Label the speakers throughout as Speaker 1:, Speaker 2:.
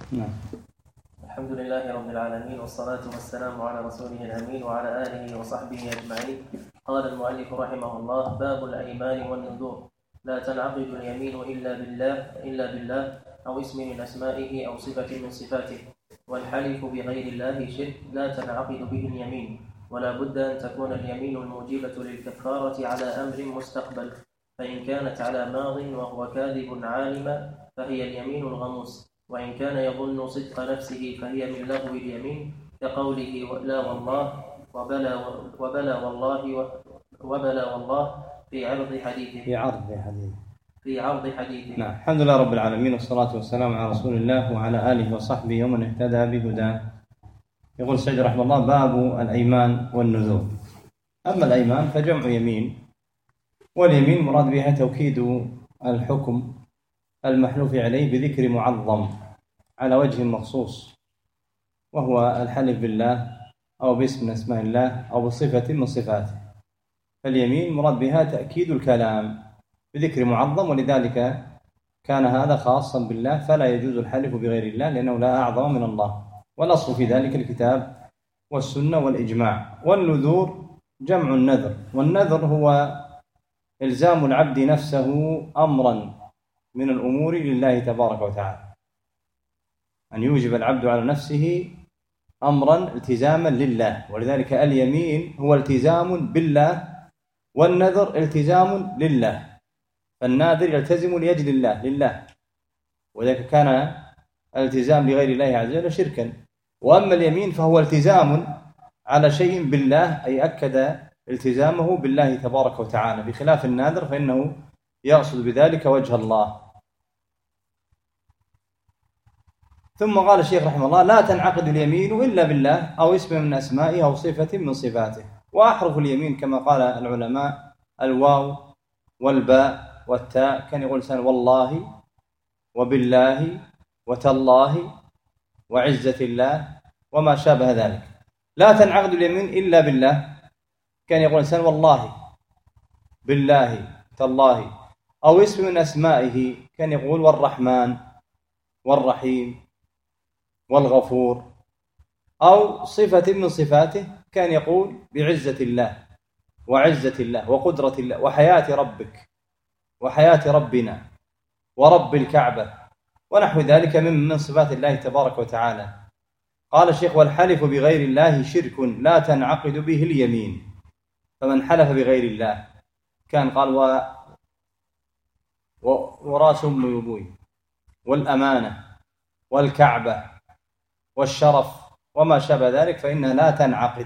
Speaker 1: نعم.
Speaker 2: الحمد لله رب العالمين، والصلاة والسلام على رسوله الأمين وعلى آله وصحبه أجمعين. قال المؤلف رحمه الله: باب الأيمان والنذور. لا تنعقد اليمين إلا بالله أو اسم من أسمائه أو صفة من صفاته، والحلف بغير الله شرك لا تنعقد به اليمين، ولا بد أن تكون اليمين الموجبة للكفارة على أمر مستقبل، فإن كانت على ماض وهو كاذب عالما فهي اليمين الغموس، وإن كان يظن صدق نفسه فهي من لغو اليمين، كقوله لا والله وبلى والله في عرض حديثه.
Speaker 1: نعم. الحمد لله رب العالمين، والصلاة والسلام على رسول الله وعلى آله وصحبه ومن اهتدى بهداه. يقول سعيد رحمه الله: باب الأيمان والنذور. أما الأيمان فجمع يمين، واليمين مراد بها توكيد الحكم المحلوف عليه بذكر معظم على وجه مخصوص، وهو الحلف بالله أو باسم من أسماء الله أو بصفة من صفاته. فاليمين مراد بها تأكيد الكلام بذكر معظم، ولذلك كان هذا خاصا بالله، فلا يجوز الحلف بغير الله لأنه لا أعظم من الله، والأصل في ذلك الكتاب والسنة والإجماع. والنذور جمع النذر، والنذر هو إلزام العبد نفسه أمرا من الأمور لله تبارك وتعالى، أن يوجب العبد على نفسه أمرا التزاما لله، ولذلك اليمين هو التزام بالله، والنذر التزام لله، فالناذر يلتزم لأجل الله لله، وذلك كان الالتزام لغير الله عز وجل شركا. وأما اليمين فهو التزام على شيء بالله، أي أكد التزامه بالله تبارك وتعالى، بخلاف الناذر فإنه يقصد بذلك وجه الله. ثم قال الشيخ رحمه الله: لا تنعقد اليمين إلا بالله أو اسم من أسمائه أو صفة من صفاته. وأحرف اليمين كما قال العلماء الواو والباء والتاء، كان يقول الإنسان والله وبالله وتالله وعزة الله وما شابه ذلك. لا تنعقد اليمين إلا بالله، كان يقول الإنسان والله بالله تالله، أو اسم من أسمائه، كان يقول والرحمن والرحيم والغفور، أو صفة من صفاته، كان يقول بعزة الله وعزة الله وقدرة الله وحياة ربك وحياة ربنا ورب الكعبة ونحو ذلك من صفات الله تبارك وتعالى. قال الشيخ: والحلف بغير الله شرك لا تنعقد به اليمين. فمن حلف بغير الله كان قال وراس أم يبوي والأمانة والكعبة والشرف وما شابه ذلك، فإنها لا تنعقد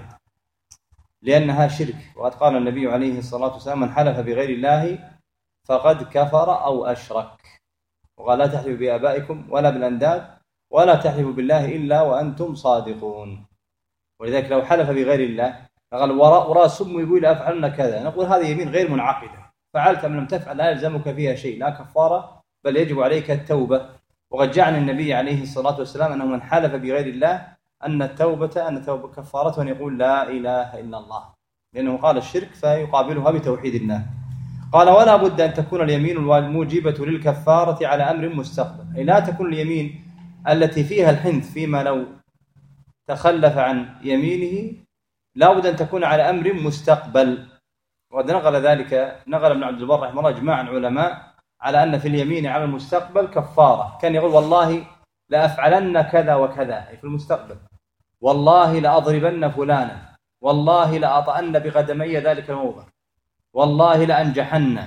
Speaker 1: لأنها شرك. وقد قال النبي عليه الصلاة والسلام: من حلف بغير الله فقد كفر أو أشرك. وقال: لا تحلفوا بآبائكم ولا بالأنداد ولا تحلفوا بالله إلا وأنتم صادقون. ولذلك لو حلف بغير الله قال وراس أم يقول لأفعلن كذا، نقول هذه يمين غير منعقدة، فعلت أم لم تفعل لا يلزمك فيها شيء، لا كفارة، بل يجب عليك التوبة. وقد جعل النبي عليه الصلاة والسلام أنه من حلف بغير الله أن توبة كفارته أن يقول لا إله إلا الله، لأنه قال الشرك فيقابلها بتوحيد الله. قال: ولا بد أن تكون اليمين الموجبة للكفارة على أمر مستقبل، أي لا تكون اليمين التي فيها الحنث فيما لو تخلف عن يمينه، لا بد أن تكون على أمر مستقبل. وقد نقل ابن عبد البر رحمه الله إجماع العلماء على أن في اليمين على المستقبل كفارة. كان يقول والله لأفعلن كذا وكذا، أي في المستقبل، والله لأضربن فلانا، والله لأطأن بقدمي ذلك الموضع، والله لأنجحن،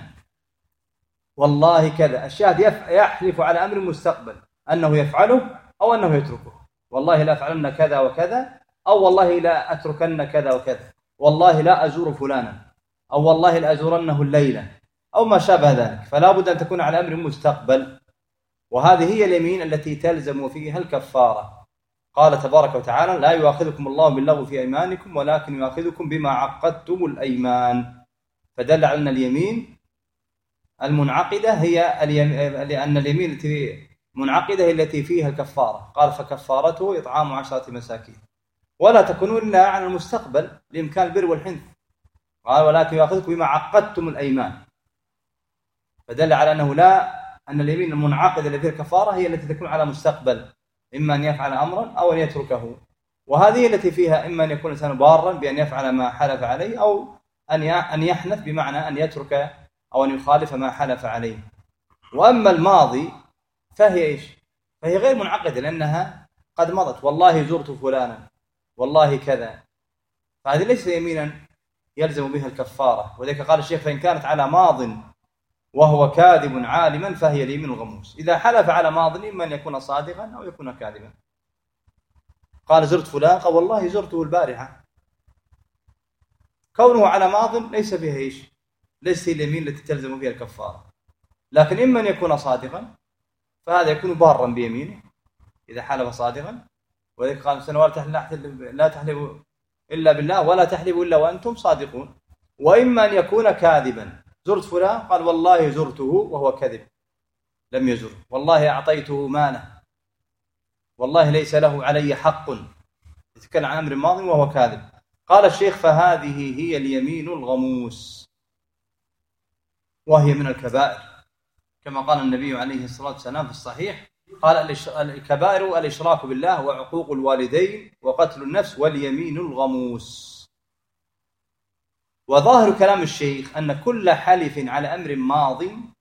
Speaker 1: والله كذا. الشاهد يحلف على أمر مستقبل أنه يفعله أو أنه يتركه. والله لا أفعلن كذا وكذا، أو والله لا أتركن كذا وكذا، والله لا أزور فلانا، أو والله لا أزورنه الليلة، أو ما شابه ذلك. فلا بد أن تكون على أمر مستقبل، وهذه هي اليمين التي تلزم فيها الكفارة. قال تبارك وتعالى: لا يؤاخذكم الله باللغو في أيمانكم ولكن يؤاخذكم بما عقدتم الأيمان. فدل على أن اليمين المنعقدة لأن اليمين التي منعقدة هي التي فيها الكفارة. قال: فكفارته إطعام 10 مساكين. ولا تكونوا إلا عن المستقبل لإمكان البر والحنث. قال: ولكن يؤاخذكم بما عقدتم الأيمان. فدل على أن اليمين المنعقدة التي فيها الكفارة هي التي تكون على مستقبل، إما أن يفعل أمرا أو أن يتركه، وهذه التي فيها إما أن يكون الإنسان بارا بأن يفعل ما حلف عليه، أو أن يحنث بمعنى أن يترك أو أن يخالف ما حلف عليه. وأما الماضي فهي إيش؟ فهي غير منعقدة، لأنها قد مضت، والله زرت فلانا، والله كذا، فهذه ليس يمينا يلزم بها الكفارة. وذلك قال الشيخ: فإن كانت على ماض وهو كاذب عالما فهي اليمين الغموس. إذا حلف على ماض إما أن يكون صادقا أو يكون كاذبا. قال: زرت فلان، قال: والله زرته البارحة. كونه على ماض ليس فيها إيش؟ ليس هي اليمين التي تلزم بها الكفارة. لكن إما أن يكون صادقا فهذا يكون بارا بيمينه إذا حلف صادقا. وذلك قال لا تحلفوا إلا بالله ولا تحلفوا إلا وأنتم صادقون. وإما أن يكون كاذبا: زرت فلان، قال: والله زرته وهو كذب، لم يزر، والله أعطيته ماله، والله ليس له علي حق، يتكلم عن أمر ماضي وهو كاذب. قال الشيخ: فهذه هي اليمين الغموس، وهي من الكبائر، كما قال النبي عليه الصلاة والسلام في الصحيح، قال: الكبائر الإشراك بالله وعقوق الوالدين وقتل النفس واليمين الغموس. وظاهر كلام الشيخ أن كل حلف على أمر ماض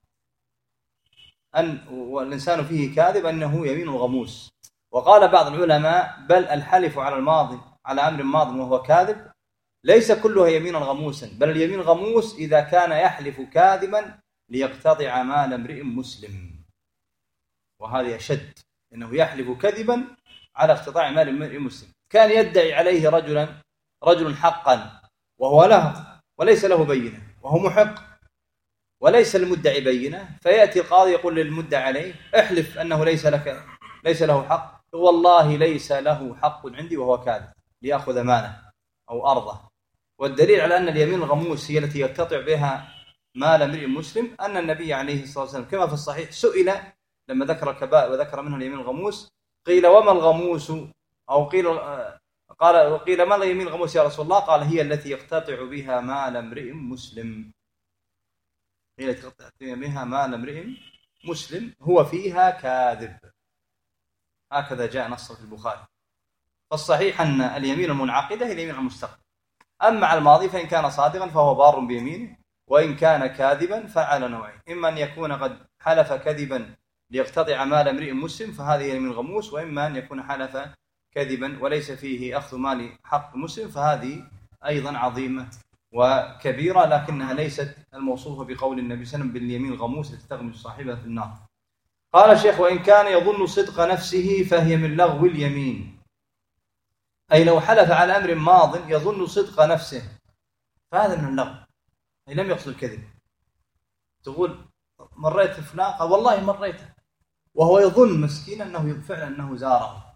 Speaker 1: والإنسان فيه كاذب أنه يمين غموس. وقال بعض العلماء: بل الحلف على الماضي على أمر ماض وهو كاذب ليس كلها يمينا غموسا، بل اليمين غموس إذا كان يحلف كاذبا ليقتطع مال امرئ مسلم، وهذا أشد، إنه يحلف كذبا على اقتطاع مال امرئ مسلم. كان يدعي عليه رجل حقا وهو له وليس له بينة، وهو محق وليس المدعي بينة، فيأتي القاضي يقول للمدعي عليه: احلف أنه ليس له حق، والله ليس له حق عندي، وهو كاذب، ليأخذ ماله أو أرضه. والدليل على أن اليمين الغموس هي التي يقتطع بها مال امرئ مسلم أن النبي عليه الصلاة والسلام كما في الصحيح سئل لما ذكر الكبائر وذكر منها اليمين الغموس، قيل: وما الغموس؟ أو قيل: ما اليمين الغموس يا رسول الله؟ قال: هي التي يقتطع بها مال امرئ مسلم، هي التي يقتطع بها مال امرئ مسلم هو فيها كاذب. هكذا جاء نص في البخاري. فالصحيح أن اليمين المنعقدة هي اليمين المستقبل. أما على الماضي فإن كان صادقا فهو بار بيمينه، وإن كان كاذبا فعلى نوعين: إما أن يكون قد حلف كذبا ليقتطع مال امرئ مسلم فهذه اليمين الغموس، وإما أن يكون حلف كذبا وليس فيه أخذ مال حق مسلم، فهذه أيضا عظيمة وكبيرة، لكنها ليست الموصوفة بقول النبي صلى الله عليه وسلم باليمين الغموس التي تغمس صاحبها في النار. قال الشيخ: وإن كان يظن صدق نفسه فهي من لغو اليمين، أي لو حلف على أمر ماض يظن صدق نفسه فهذا من اللغو، أي لم يقصد الكذب. تقول: مريت فلان، قال: والله مريته، وهو يظن مسكين أنه فعلا أنه زاره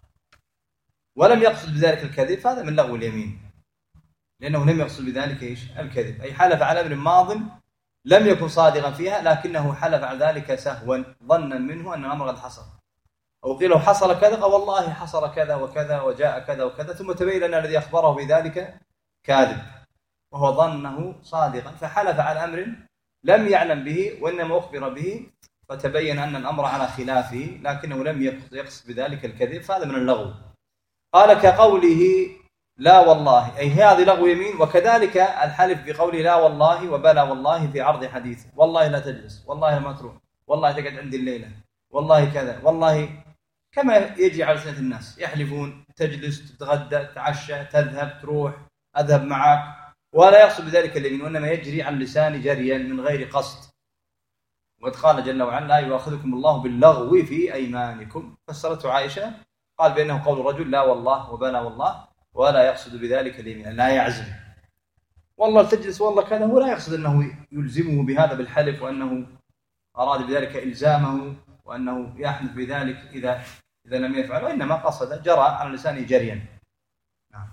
Speaker 1: ولم يقصد بذلك الكذب، فهذا من لغو اليمين، لأنه لم يقصد بذلك إيش؟ الكذب. أي حلف على أمر ماض لم يكن صادقا فيها، لكنه حلف على ذلك سهوا ظنا منه أن الأمر قد حصل. أو قيل: حصل كذا، قال: والله حصل كذا وكذا وجاء كذا وكذا، ثم تبين أن الذي أخبره بذلك كاذب وهو ظنه صادقا، فحلف على أمر لم يعلم به وإنما أخبر به، فتبين أن الأمر على خلافه لكنه لم يقصد بذلك الكذب، فهذا من اللغو. قال: كقوله لا والله، أي هذه لغو يمين. وكذلك الحلف بقوله لا والله وبلا والله في عرض حديث: والله لا تجلس، والله ما تروح، والله تقعد عندي الليلة، والله كذا، والله، كما يجي على سنة الناس يحلفون: تجلس، تتغدى، تتعشى، تذهب، تروح، أذهب معك، ولا يقصد بذلك اليمين، وإنما يجري عن اللسان جريا من غير قصد. وقد قال جل وعلا: لا يؤاخذكم الله باللغو في أيمانكم. فسرته عائشة قال بأنه قول الرجل لا والله وبلا والله، ولا يقصد بذلك اليمين، لا يعزم والله تجلس والله كذا، هو لا يقصد أنه يلزمه بهذا بالحلف وأنه أراد بذلك إلزامه وأنه يحلف بذلك إذا لم يفعل، وإنما قصد جرى على لسانه جريا.
Speaker 2: نعم.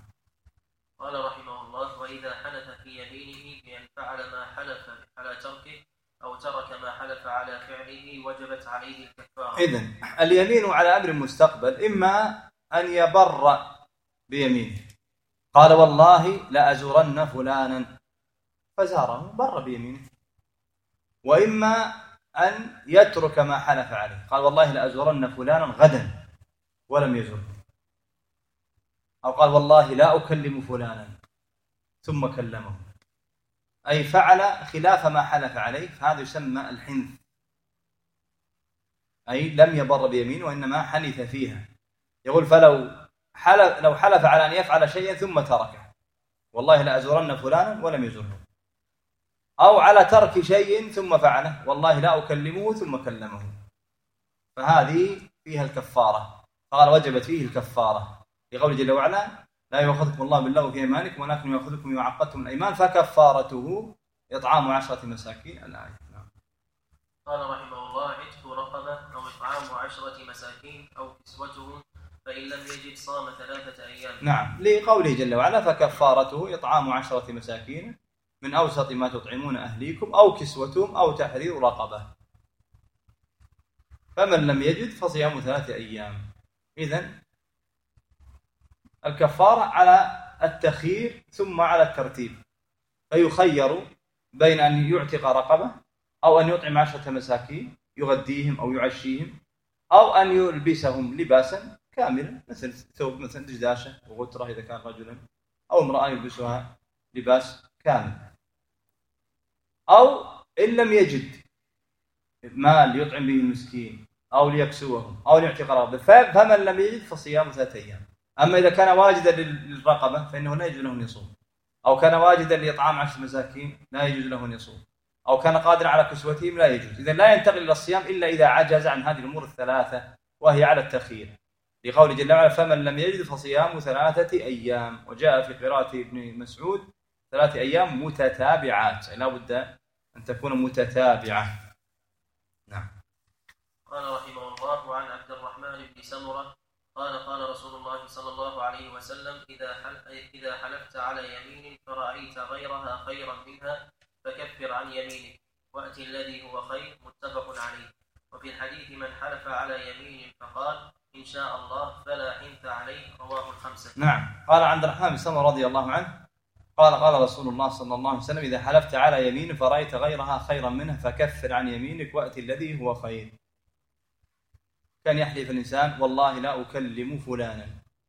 Speaker 2: قال رحمه الله: وإذا حلف في يمينه بأن فعل ما حلف على تركه أو ترك ما حلف على فعله وجبت عليه الكفارة.
Speaker 1: إذن اليمين على أمر مستقبل إما أن يبر بيمينه، قال: والله لأزورن فلانا، فزاره بر بيمينه. وإما أن يترك ما حلف عليه، قال: والله لأزورن فلانا غدا، ولم يزره، أو قال والله لا أكلم فلانا ثم كلمه، أي فعل خلاف ما حلف عليه، فهذا يسمى الحنث، أي لم يبر بيمين وإنما حنث فيها. يقول فلو حلف على أن يفعل شيئا ثم تركه، والله لا أزورن فلانا ولم يزره، أو على ترك شيء ثم فعله، والله لا أكلمه ثم كلمه، فهذه فيها الكفارة. قال وجبت فيه الكفارة لقوله جل وعلا لا يؤاخذكم الله باللغو في أيمانكم ولكن يؤاخذكم بما عقدتم الأيمان فكفارته إطعام 10 مساكين. الآية.
Speaker 2: قال رحمه الله عتق رقبة أو إطعام 10 مساكين أو كسوتهم، فإن لم يجد صام 3 أيام.
Speaker 1: نعم، لقوله جل وعلا فكفارته إطعام 10 مساكين من أوسط ما تطعمون أهليكم أو كسوتهم أو تحرير رقبة، فمن لم يجد فصيام 3 أيام. إذن الكفارة على التخيير ثم على الترتيب، فيخير بين أن يعتق رقبة أو أن يطعم 10 مساكين يغديهم أو يعشيهم، أو أن يلبسهم لباسا كاملا مثل ثوب، مثل دشداشة وغترة إذا كان رجلا، أو امرأة يلبسها لباس كامل، أو إن لم يجد مال يطعم به المسكين أو ليكسوهم أو ليعتق رقبة، فمن لم يجد فصيام 3 أيام. أما إذا كان واجدا للرقبة فإنه لا يجوز له أن يصوم، أو كان واجدا لإطعام 10 مساكين لا يجوز له أن يصوم، أو كان قادرا على كسوتهم لا يجوز. إذن لا ينتقل إلى الصيام إلا إذا عجز عن هذه الأمور الثلاثة، وهي على التخيير، لقول جل وعلا فمن لم يجد فصيام 3 أيام. وجاء في قراءة ابن مسعود 3 أيام متتابعات، لا بد أن تكون متتابعة. نعم.
Speaker 2: قال رحمه الله وعن عبد الرحمن بن سمرة قال قال رسول الله صلى الله عليه وسلم إذا حلفت على يمين فرأيت غيرها خيرا منها فكفر عن يمينك وأت الذي هو خير، متفق عليه. وفي الحديث من حلف على يمين فقال إن شاء الله فلا حنث عليه، رواه الخمسة.
Speaker 1: نعم. قال عبد الرحمن بن سمرة رضي الله عنه قال رسول الله صلى الله عليه وسلم إذا حلفت على يمين فرأيت غيرها خيرا منها فكفر عن يمينك وأت الذي هو خير. كان يحلف الإنسان والله لا أكلم فلانا،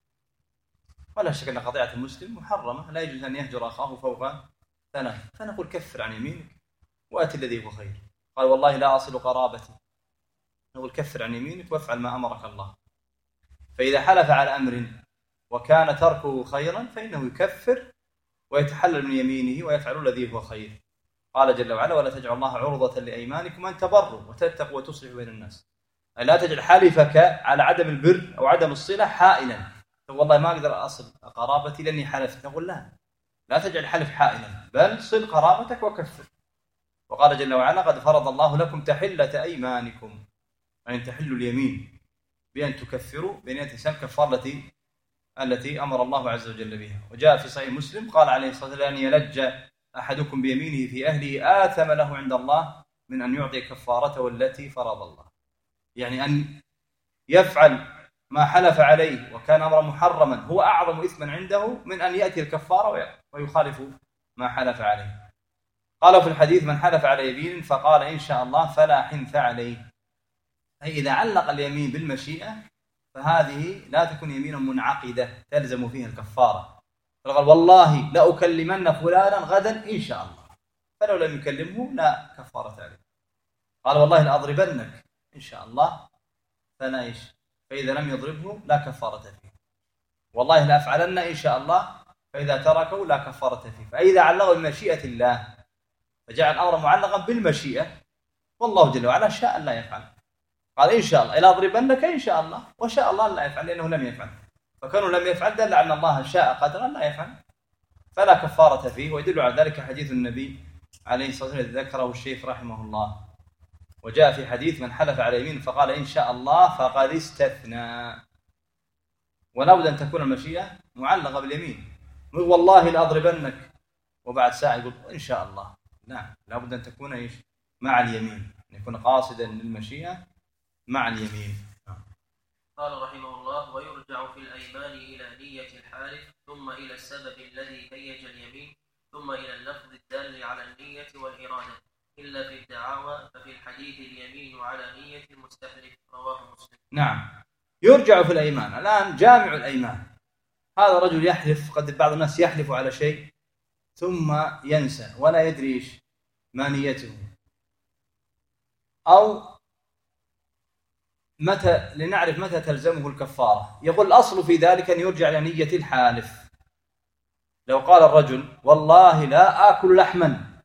Speaker 1: ولا شك أن قطيعة المسلم محرمة، لا يجوز أن يهجر أخاه فوق 3، فنقول كفر عن يمينك وأت الذي هو خير. قال والله لا أصل قرابتي، نقول كفر عن يمينك وافعل ما أمرك الله. فإذا حلف على أمر وكان تركه خيرا فإنه يكفر ويتحلل من يمينه ويفعل الذي هو خير. قال جل وعلا ولا تجعل الله عرضة لأيمانكم أن تبروا وتتقوا وتصلحوا بين الناس، أي لا تجعل حلفك على عدم البر أو عدم الصلة حائلا، والله ما أقدر أصل قرابتي لأني حلفت، نقول لا تجعل حلف حائلا، بل صل قرابتك وكفر. وقال جل وعلا قد فرض الله لكم تحلة أيمانكم، أن تحلوا اليمين بأن تكفروا بنية الإنسان كفار التي أمر الله عز وجل بها. وجاء في صحيح مسلم قال عليه الصلاة والسلام أن يلج أحدكم بيمينه في أهله آثم له عند الله من أن يعطي كفارته التي فرض الله، يعني أن يفعل ما حلف عليه وكان أمرا محرما هو أعظم إثما عنده من أن يأتي الكفارة ويخالف ما حلف عليه. قال في الحديث من حلف على يمين فقال إن شاء الله فلا حنث عليه، أي إذا علق اليمين بالمشيئة فهذه لا تكون يمينا منعقدة تلزم فيها الكفارة. فقال والله لا أكلمن فلانا غدا إن شاء الله، فلو لم يكلمه لا كفارة عليه. قال والله لأضربنك إن شاء الله فلا إيش، فإذا لم يضربه لا كفارة فيه. والله لا أفعلن إن شاء الله، فإذا تركه لا كفارة فيه. فإذا علقه بمشيئة الله فجعل الأمر معلقا بالمشيئة، والله جل وعلا شاء لا يفعل، قال إن شاء الله إلا أضربنك إن شاء الله، وشاء الله لا يفعل لأنه لم يفعل، فكانوا لم يفعل دل على أن الله شاء قدرا لا يفعل فلا كفارة فيه. ويدل على ذلك حديث النبي عليه الصلاة والسلام ذكره الشيخ رحمه الله. وجاء في حديث من حلف على يمين فقال إن شاء الله فقد استثنى، ولا بد أن تكون المشيئة معلقة باليمين، والله لأضربنك وبعد ساعة يقول إن شاء الله، لا بد أن تكون إيش مع اليمين، أن يكون قاصدا للمشيئة مع اليمين.
Speaker 2: قال رحمه الله ويرجع في الأيمان إلى نية الحالف ثم إلى السبب الذي هيج اليمين ثم إلى اللفظ الدال على النية والإرادة، إلا في الدعاوى ففي الحديث اليمين على نية المستحلف، رواه مسلم.
Speaker 1: نعم. يرجع في الأيمان. الآن جامع الأيمان، هذا رجل يحلف، قد بعض الناس يحلف على شيء ثم ينسى ولا يدري ما نيته، أو لنعرف متى تلزمه الكفارة. يقول الأصل في ذلك أن يرجع إلى نية الحالف. لو قال الرجل والله لا آكل لحما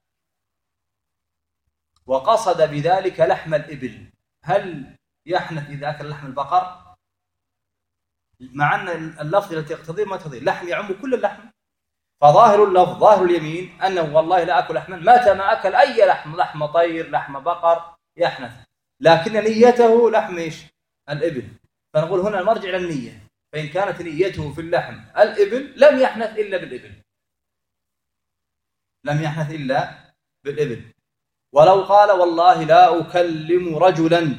Speaker 1: وقصد بذلك لحم الإبل، هل يحنث إذا أكل لحم البقر؟ مع أن اللفظ التي يقتضي ما تقتضي، لحم يعم كل اللحم، فظاهر اللفظ ظاهر اليمين أنه والله لا أكل لحما، متى ما أكل أي لحم طير لحم بقر يحنث، لكن نيته لحم إيش؟ الإبل. فنقول هنا المرجع إلى النية، فإن كانت نيته في اللحم الإبل لم يحنث إلا بالإبل، لم يحنث إلا بالإبل. ولو قال والله لا أكلم رجلا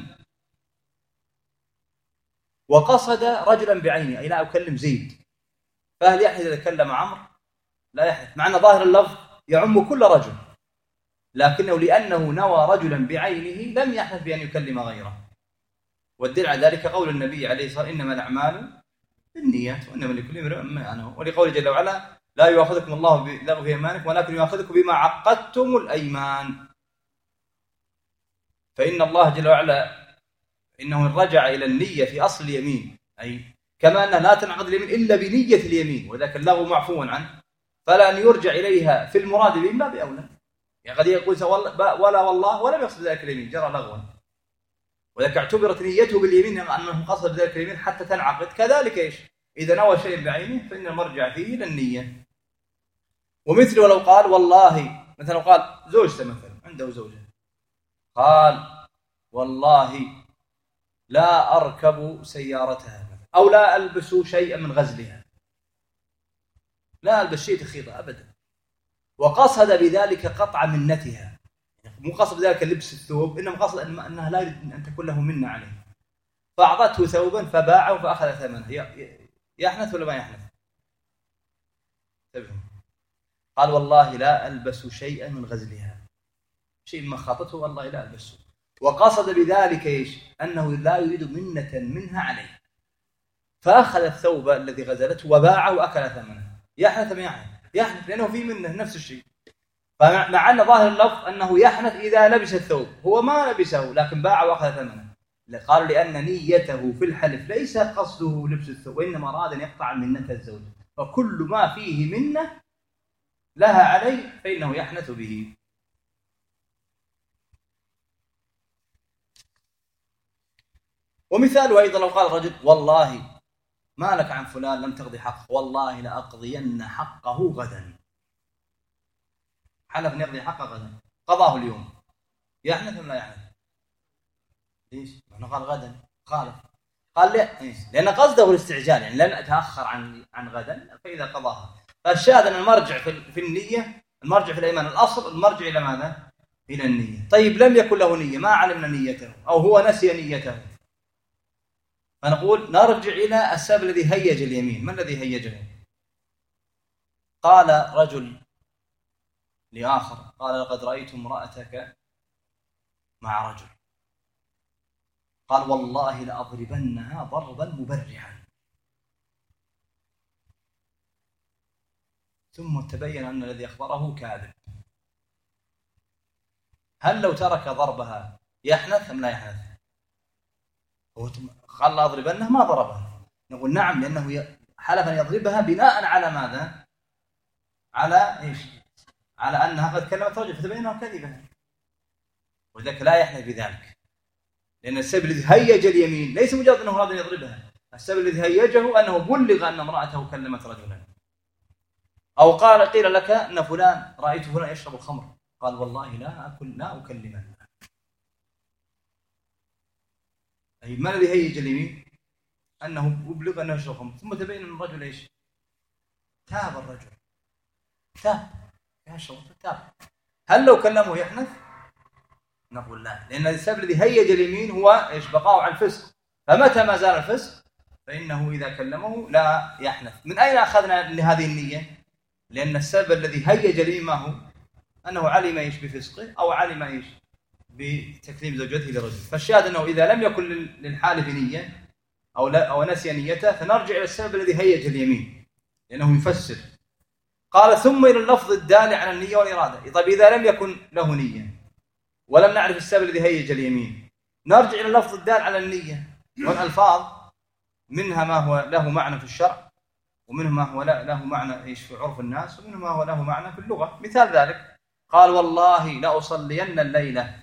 Speaker 1: وقصد رجلا بعينه، أي لا أكلم زيد، فهل يحنث إذا تكلم عمرو؟ لا يحنث، مع أن ظاهر اللفظ يعم كل رجل، لكنه لأنه نوى رجلا بعينه لم يحنث بأن يكلم غيره. والدليل على ذلك قول النبي عليه الصلاة والسلام إنما الأعمال بالنيات وإنما لكل امرئ ما نوى، ولقوله جل وعلا لا يؤاخذكم الله بلغو في أيمانكم ولكن يؤاخذكم بما عقدتم الأيمان. فإن الله جل وعلا إنه رجع إلى النية في أصل اليمين، أي كما أنها لا تنعقد اليمين إلا بنية اليمين، وذاك اللغو معفو عنه، فلا أن يرجع إليها في المراد به ما بأولى. يعني قد يقول ولا والله ولم يقصد ذلك اليمين، جرى لغوا، وذلك اعتبرت نيته باليمين أنه قصد ذلك اليمين حتى تنعقد. كذلك إيش؟ إذا نوى شيء بعينه فإن المرجع فيه إلى النية. ومثل ولو قال والله، مثلا قال زوجته مثلا عنده زوجة، قال والله لا أركب سيارتها أو لا ألبس شيئا من غزلها، لا ألبس شيء تخيطه أبدا، وقصد بذلك قطع منتها، مو قصد بذلك لبس الثوب، إنما قصد أنها لا يريد أن تكون له منة عليه، فأعطته ثوبا فباعه فأخذ ثمنه، يحنث ولا ما يحنث؟ قال والله لا ألبس شيئا من غزلها، شيء ما خاطته والله لا ألبسه، وقصد بذلك إيش؟ أنه لا يريد منة منها عليه، فأخذ الثوب الذي غزلته وباعه وأكل ثمنه، يحنث ما يحنث؟ يحنث، لأنه في منه نفس الشيء. فمع أن ظاهر اللفظ أنه يحنث إذا لبس الثوب، هو ما لبسه لكن باعه وأخذ ثمنه، قالوا لأن نيته في الحلف ليس قصده لبس الثوب، وإنما أراد أن يقطع منة الزوج، فكل ما فيه منة لها عليه فإنه يحنث به. ومثاله أيضا لو قال الرجل والله ما لك عن فلان لم تقضي حقه، والله لأقضين حقه غدا، حلف أن يقضي حقه غدا، قضاه اليوم، يحنث ولا لا يحنث؟ ليش؟ لأنه قال غدا، قال لا، لأن قصده الاستعجال، يعني لن أتأخر عن غدا، فإذا قضاها. فالشاهد أن المرجع في النية، المرجع في الأيمان الأصل المرجع إلى ماذا؟ إلى النية. طيب لم يكن له نية، ما علمنا نيته أو هو نسي نيته، فنقول نرجع إلى السبب الذي هيج اليمين. ما الذي هيجه؟ قال رجل لآخر، قال لقد رأيت امرأتك مع رجل، قال والله لأضربنها ضربا مبرحا، ثم تبين أن الذي أخبره كاذب، هل لو ترك ضربها يحنث أم لا يحنث؟ قال لا أضربنها، ما ضربها، نقول نعم، لأنه حلف أن يضربها بناء على ماذا؟ على إيش؟ على أنها قد كلمت رجل فتبين أنها كذبة، وذلك لا يحنث بذلك، لأن السبب الذي هيج اليمين ليس مجرد أنه أراد أن يضربها، السبب الذي هيجه أنه بلغ أن امرأته كلمت رجلا، أو قيل لك أن فلان رأيت فلان يشرب الخمر، قال والله لا أكلمه، أي ما الذي هيج اليمين؟ أنه بلغ أنه يشرب الخمر، ثم تبين أن الرجل إيش؟ تاب الرجل، تاب هل لو كلمه يحنث؟ نقول لا، لأن السبب الذي هيج اليمين هو إيش؟ بقاء على الفسق، فمتى ما زال الفسق فإنه إذا كلمه لا يحنث. من أين أخذنا لهذه النية؟ لأن السبب الذي هيج اليمين ما هو؟ أنه علم إيش بفسقه، أو علم إيش بتكليم زوجته لرجل. فالشاهد أنه إذا لم يكن للحالف نية أو نسي نيته فنرجع إلى السبب الذي هيج اليمين لأنه يفسر. قال ثم إلى اللفظ الدال على النية والإرادة. طيب إذا لم يكن له نية ولم نعرف السبب الذي هيج اليمين نرجع إلى اللفظ الدال على النية. والألفاظ منها ما هو له معنى في الشرع ومنه ما هو له معنى في عرف الناس ومنه ما هو له معنى في اللغة. مثال ذلك قال والله لأصلين الليلة،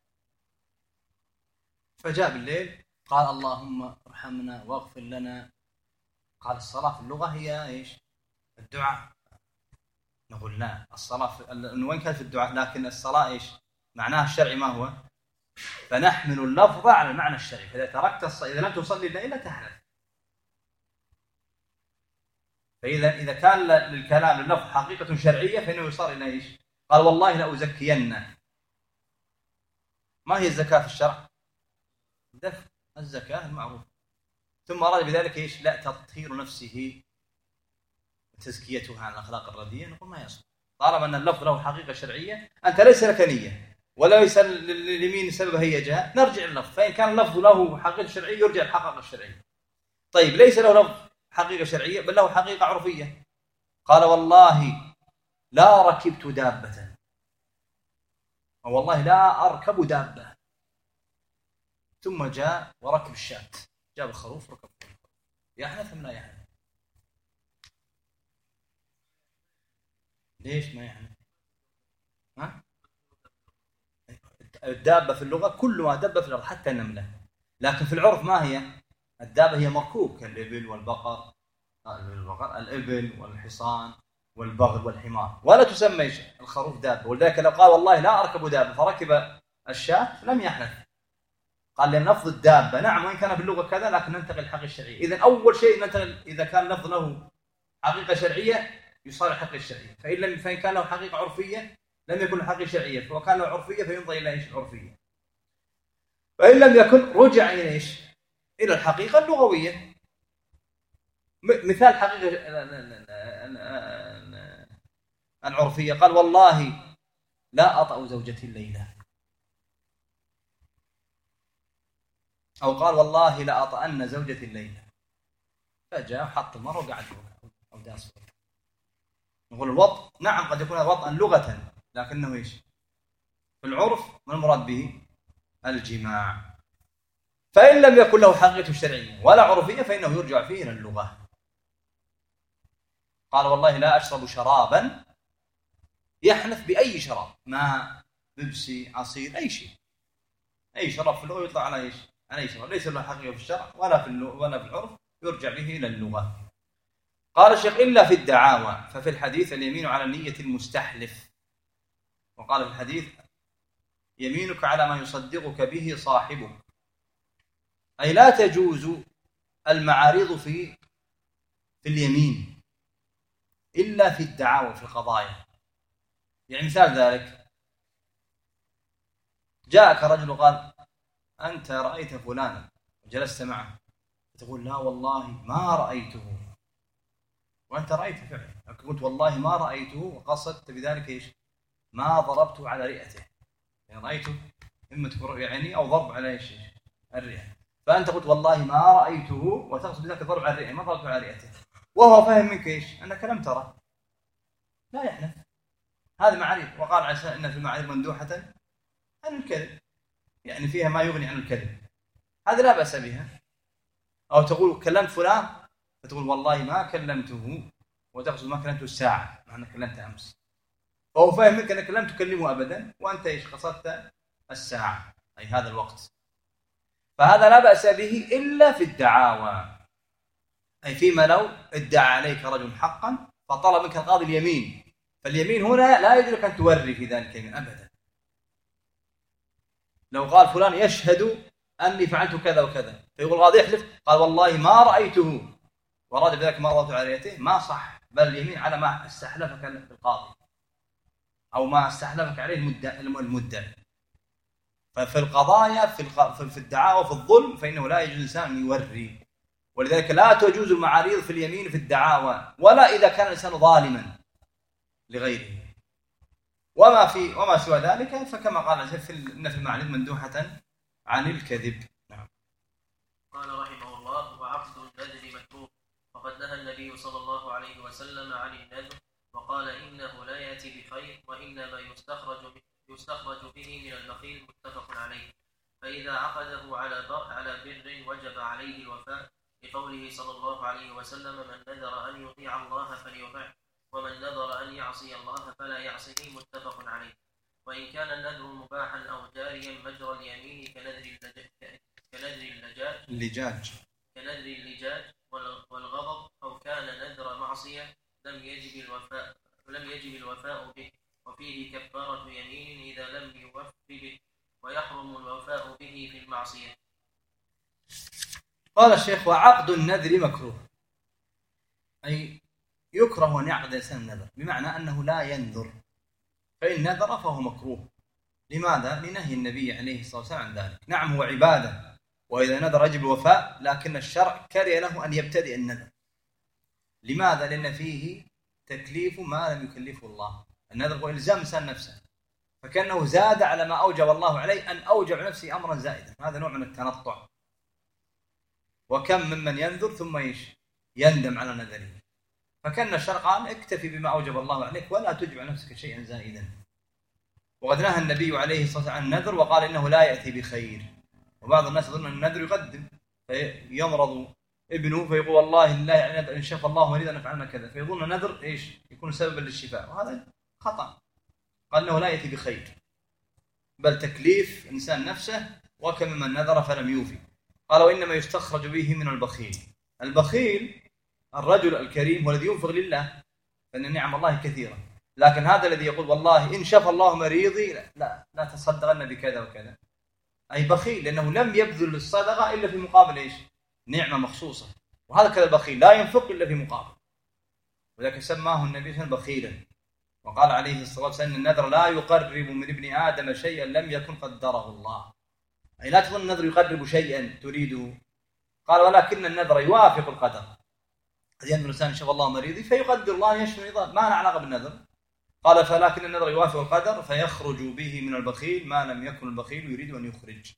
Speaker 1: فجاء بالليل قال اللهم ارحمنا واغفر لنا. قال الصلاة في اللغة هي الدعاء. نقول لا، الصلاة وين كانت في الدعاء، لكن الصلاة معناها الشرعي ما هو؟ فنحمل اللفظ على المعنى الشرعي. فإذا تركت إذا لم تصلي الليلة تحنث. فإذا كان للكلام اللفظ حقيقة شرعية فإنه يصار إلى قال والله لأزكين. ما هي الزكاة في الشرع؟ دفع الزكاة المعروف. ثم أراد بذلك لا تطهير نفسه وتزكيتها عن الأخلاق الرديئة. نقول ما يصح طالما أن اللفظ له حقيقة شرعية. أنت ليس لك نية ولا ليس لليمين سبب هيجها، نرجع اللفظ. فإن كان اللفظ له حقيقة شرعية يرجع الحقيقة الشرعية. طيب ليس له لفظ حقيقة شرعية بل له حقيقة عرفية. قال والله لا ركبت دابة، أو والله لا أركب دابة. ثم جاء وركب الشاة، جاب الخروف ركب. يحنث أم لا يحنث؟ ليش ما يحنث؟ الدابة في اللغة كل ما دب في الأرض حتى النملة. لكن في العرف ما هي؟ الدابة هي مركوب كالإبل والبقر، الإبل والحصان والبغل والحمار، ولا تسمى الخروف دابة. ولذلك لو قال والله لا أركب دابة فركب الشاة لم يحنث. قال لأن لفظ الدابة نعم وإن كان في اللغة كذا لكن ننتقل الحقيقة الشرعية. إذن أول شيء ننتقل إذا كان لفظ له حقيقة شرعية يصار الحقيقة الشرعية. فإن كان له حقيقة عرفية لم يكن حقيقة شرعية، وكان له عرفية فينظر إلى العرفية. فإن لم يكن رجع إلى إلى الحقيقة اللغوية. مثال حقيقة العرفية قال والله لا أطأ زوجتي الليلة، أو قال والله لا أطأن زوجتي الليلة. فجاء حط المرة وقعد أو داس. نقول الوطء نعم قد يكون وطئا لغة لكنه في العرف ما المراد به؟ الجماع. فإن لم يكن له حقيقة شرعية ولا عرفية فإنه يرجع فيه إلى اللغة. قال والله لا أشرب شرابا، يحنث بأي شراب، ماء، بيبسي، عصير، أي شيء، أي شراب في اللغة يطلع على على أي شراب ليس له حقيقة في الشرع ولا في العرف يرجع به إلى اللغة. قال الشيخ إلا في الدعاوى ففي الحديث اليمين على نية المستحلف. وقال في الحديث يمينك على ما يصدقك به صاحبك، أي لا تجوز المعارض في اليمين إلا في الدعاوى في القضايا. يعني مثال ذلك جاءك رجل وقال أنت رأيت فلانا وجلست معه، تقول لا والله ما رأيته، وأنت رأيت فعلا. قلت والله ما رأيته وقصدت بذلك ما ضربته على رئته، يعني رأيته إما تكون رؤية عيني أو ضرب على الرئة. فأنت قلت والله ما رأيته وتقصد بذلك ضرب على الرئة، ما ضربته على رئته، وهو فاهم منك أنك لم ترى، لا يحنث. هذا معارض. وقال عسى إن في المعارض مندوحة عن الكذب، يعني فيها ما يغني عن الكذب، هذا لا بأس بها. أو تقول كلمت فلان فتقول والله ما كلمته وتقصد ما كلمته الساعة مع أنك كلمته أمس، فهو فاهم منك أنك لم تكلمه أبدا وأنت قصدت الساعة أي هذا الوقت. فهذا لا بأس به إلا في الدعاوى، أي فيما لو ادعى عليك رجل حقا فطلب منك القاضي اليمين، فاليمين هنا لا يجوز أن توري في ذلك اليمين أبدا. لو قال فلان يشهد أني فعلت كذا وكذا فيقول القاضي يحلف قال والله ما رأيته وراد بذلك ما ضربت على رئته، ما صح، بل اليمين على ما استحلفك القاضي أو ما استحلفك عليه المدعي. ففي القضايا في الدعاوى وفي الظلم فإنه لا يجوز الإنسان أن يوري، ولذلك لا تجوز المعاريض في اليمين في الدعاوى ولا إذا كان الإنسان ظالما لغيره. وما سوى ذلك فكما قال إن في المعاريض مندوحة عن الكذب. نعم.
Speaker 2: قال رحمه الله نهى النبي صلى الله عليه وسلم عن النذر وقال إنه لا يأتي بخير وإنما يستخرج به من البخيل، متفق عليه. فإذا عقده على بر وجب عليه الوفاء، لقوله صلى الله عليه وسلم: من نذر أن يطيع الله فليطعه، ومن نذر أن يعصي الله فلا يعصه، متفق عليه. وإن كان النذر مباحا أو جاريا مجرى اليمين كنذر اللجاج والغضب، أو كان نذر معصية لم يجب الوفاء به، وفيه كفارة يمين إذا لم يوف به، ويحرم الوفاء به في المعصية.
Speaker 1: قال الشيخ: وعقد النذر مكروه، أي يكره أن يعقد الإنسان النذر، بمعنى أنه لا ينذر، فإن نذر فهو مكروه. لماذا؟ لنهي النبي عليه الصلاة والسلام عن ذلك. نعم هو عبادة، وإذا نذر يجب الوفاء، لكن الشرع كره له أن يبتدئ النذر. لماذا؟ لأن فيه تكليف ما لم يكلفه الله. النذر هو إلزام الإنسان نفسه، فكأنه زاد على ما أوجب الله عليه، أن أوجب نفسه أمرا زائدا. هذا نوع من التنطع. وكم ممن ينذر ثم يندم على نذره، فكان الشرع قال: اكتفي بما أوجب الله عليك ولا تجب على نفسك شيئا زائدا. وقد نهى النبي عليه الصلاة والسلام عن النذر وقال إنه لا يأتي بخير. وبعض الناس يظن أن النذر يقدم، فيمرض ابنه فيقول: والله لله إن شفى الله مريضا نفعلنا كذا، فيظن النذر يكون سببا للشفاء، وهذا خطأ. قال إنه لا يأتي بخير، بل تكليف إنسان نفسه، وكم من نذر فلم يوفي. قال: وإنما يستخرج به من البخيل. البخيل الرجل الكريم والذي ينفق لله، فإن نعم الله كثيرة، لكن هذا الذي يقول: والله إن شفى الله مريضي لا تصدقن بكذا وكذا، أي بخيل، لأنه لم يبذل الصدقة إلا في مقابل نعمة مخصوصة. وهذا كذا البخيل لا ينفق إلا في مقابل، ولذلك سماه النبي صلى الله عليه وسلم بخيلا. وقال عليه الصلاة والسلام: النذر لا يقرب من ابن آدم شيئا لم يكن قدره الله. أي لا تظن النذر يقرب شيئا تريده. قال: ولكن النذر يوافق القدر. قد ينذر الإنسان إن شاء الله مريضي فيقدر الله يشفي مريضا، ما له علاقة بالنذر. قال: فلكن النذر يوافق القدر فيخرج به من البخيل ما لم يكن البخيل يريد أن يخرج.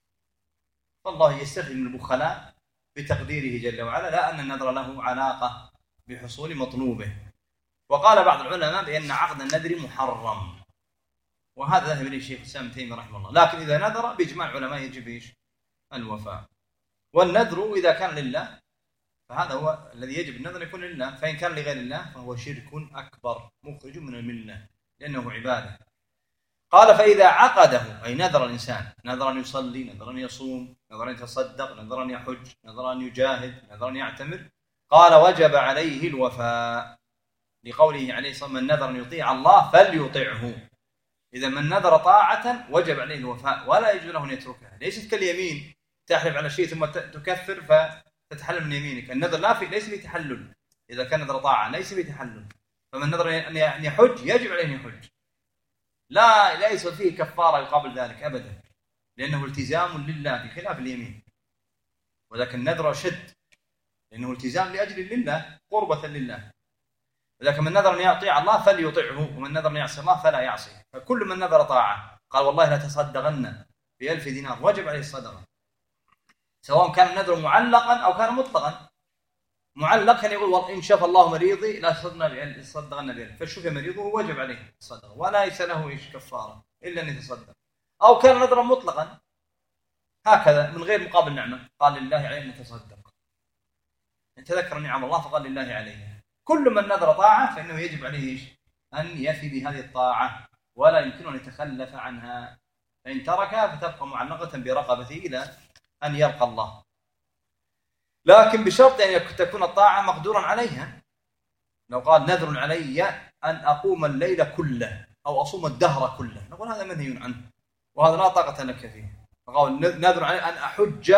Speaker 1: فالله يستخدم البخلاء بتقديره جل وعلا، لا أن النذر له علاقة بحصول مطلوبه. وقال بعض العلماء بأن عقد النذر محرم، وهذا ذهب إليه الشيخ الإسلام ابن تيمية رحمه الله. لكن إذا نذر بإجماع العلماء يجب الوفاء. والنذر إذا كان لله فهذا هو الذي يجب النذر يكون لله، فإن كان لغير الله فهو شرك أكبر مخرج من الملة، لأنه عبادة. قال: فإذا عقده، أي نذر الإنسان، نذر أن يصلي، نذر أن يصوم، نذر أن يتصدق، نذر أن يحج، نذر أن يجاهد، نذر أن يعتمر، قال: وجب عليه الوفاء، لقوله عليه الصلاة والسلام: من نذر أن يطيع الله فليطعه. إذا من نذر طاعة وجب عليه الوفاء، ولا يجوز له أن يتركها. ليست كاليمين تحلف على شيء ثم تكفر فتتحلل من يمينك. النذر ليس فيه تحلل، إذا كان نذر طاعة ليس فيه تحلل. فمن نذر أن يحج يجب عليه أن يحج، ليس فيه كفارة يقابل ذلك أبدا، لأنه التزام لله بخلاف اليمين. ولكن النذر شد، لأنه التزام لأجل لله، قربة لله. ولكن من نذر أن يطيع الله فليطيعه، ومن نذر أن يعصي الله فلا يعصيه. فكل من نذر طاعة قال: والله لا تصدقن ب1000 دينار، وجب عليه الصدقة، سواء كان النذر معلقا أو كان مطلقا. معلقا يقول: إن شفى الله مريضي لا تصدقن ب1000، فالشفى مريضه وجب عليه الصدقة، ولا ليس له كفارة إلا أن يتصدق. أو كان نذرا مطلقا هكذا من غير مقابل نعمة، قال: لله عليه أن يتصدق، تذكر نعم الله فقال: لله عليه. كل من نذر طاعة فإنه يجب عليه أن يفي بهذه الطاعة، ولا يمكن أن يتخلف عنها، فإن تركها فتبقى معلقة برقبته إلى أن يلقى الله. لكن بشرط أن تكون الطاعة مقدورا عليها. لو قال: نذر علي أن أقوم الليل كله أو أصوم الدهر كله، نقول هذا منهي عنه، وهذا لا طاقة لك فيه. فقال: نذر علي أن أحج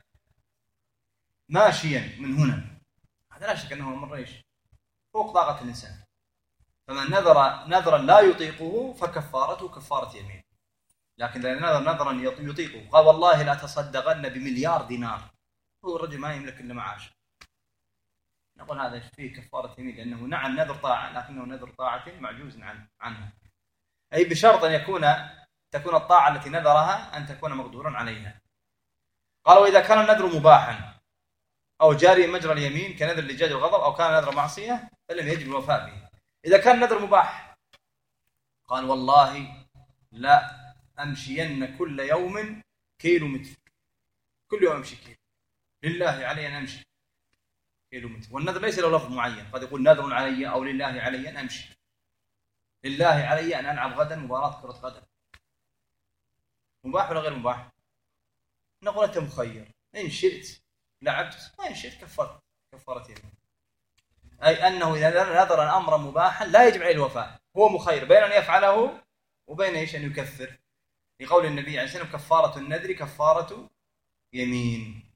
Speaker 1: ماشيا من هنا، هذا لا شك أنه أمر فوق طاقة الإنسان. فمن نذر نذرا لا يطيقه فكفارته كفارة يمين. لكن إذا نذر نذرا يطيقه، قال: والله لا تصدقن ب1,000,000,000 دينار، هو الرجل ما يملك إلا معاش، نقول هذا فيه كفارة يمين، لأنه نعم نذر طاعة، لكنه نذر طاعة معجوز عنها. أي بشرط أن تكون الطاعة التي نذرها أن تكون مقدورا عليها. قال: وإذا كان النذر مباحا، أو جاري مجرى اليمين كنذر اللجاج والغضب، أو كان نذر معصية فلم يجب الوفاء به. إذا كان نذر مباح قال والله لا أمشين كل يوم كيلو متر، كل يوم أمشي كيلو، لله علي أن أمشي كيلو متر. والنذر ليس له لفظ معين، قد يقول نذر علي أو لله علي أن أمشي، لله علي أن ألعب غدا مباراة كرة قدم. مباح ولا غير مباح؟ نقول أنت مخير، إن شئت لعبت وإن شئت كفارة يمين. أي أنه إذا نذر أمرا مباحا لا يجب عليه الوفاء، هو مخير بين أن يفعله وبين إيش أن يكفر، لقول النبي عليه الصلاة والسلام كفارة النذر كفارة يمين.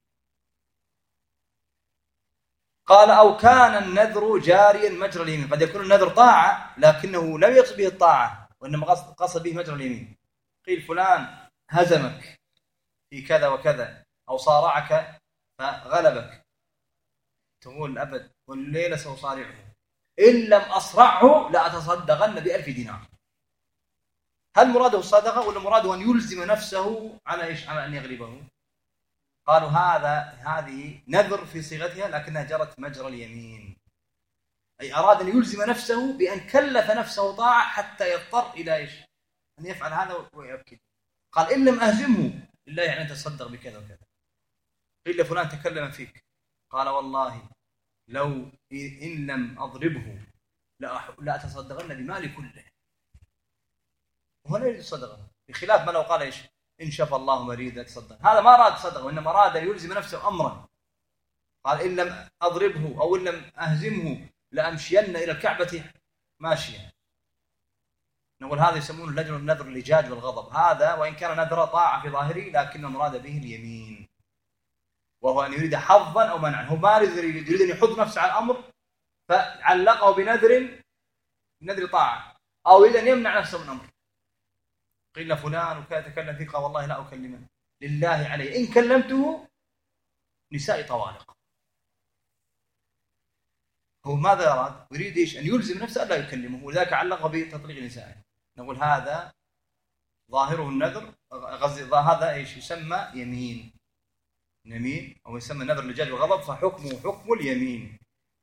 Speaker 1: قال أو كان النذر جاريا مجرى اليمين، قد يكون النذر طاعة لكنه لم يقصد به الطاعة وإنما قصد به مجرى اليمين. قيل فلان هزمك في كذا وكذا أو صارعك فغلبك، تقول أبد والليلة سأصارعه، إن لم أصرعه لأتصدقن ب1000 دينار. هل مراده الصدقة ولا مراده أن يلزم نفسه على إيش؟ على أن يغلبه؟ قالوا هذه نذر في صيغتها لكنها جرت مجرى اليمين، أي أراد أن يلزم نفسه بأن كلف نفسه طاعة حتى يضطر إلى إيش؟ أن يفعل هذا ويبكي. قال إن لم أهزمه لله يعني أن تصدق بكذا وكذا. قيل فلان تكلم فيك، قال والله لو إن لم أضربه لا أتصدقن بمالي كله. وهو لا يريد الصدقة، بخلاف ما لو قال إيش؟ إن شفى الله مريض تصدق، هذا ما أراد صدقة وإنما أراد أن يلزم نفسه أمرا. قال إن لم أضربه أو إن لم أهزمه لأمشين إلى الكعبة ماشيا. نقول هذا يسمونه نذر اللجاج والغضب، هذا وإن كان نذر طاعة في ظاهره لكن المراد به اليمين، وهو أن يريد حظا أو منعا. هو ما يريد أن يحض نفسه على الأمر فعلقه بنذر طاعة، أو يريد أن يمنع نفسه من أمر. قيل فلان وكان يتكلم فيه، قال والله لا أكلمه لله علي إن كلمته نسائي طوالق. هو ماذا أراد؟ يريد إيش؟ أن يلزم نفسه ألا يكلمه، ولذلك علقه بتطليق نسائه. نقول هذا ظاهره النذر، هذا إيش يسمى يمين أو يسمى نذر اللجاج والغضب، فحكمه حكم اليمين.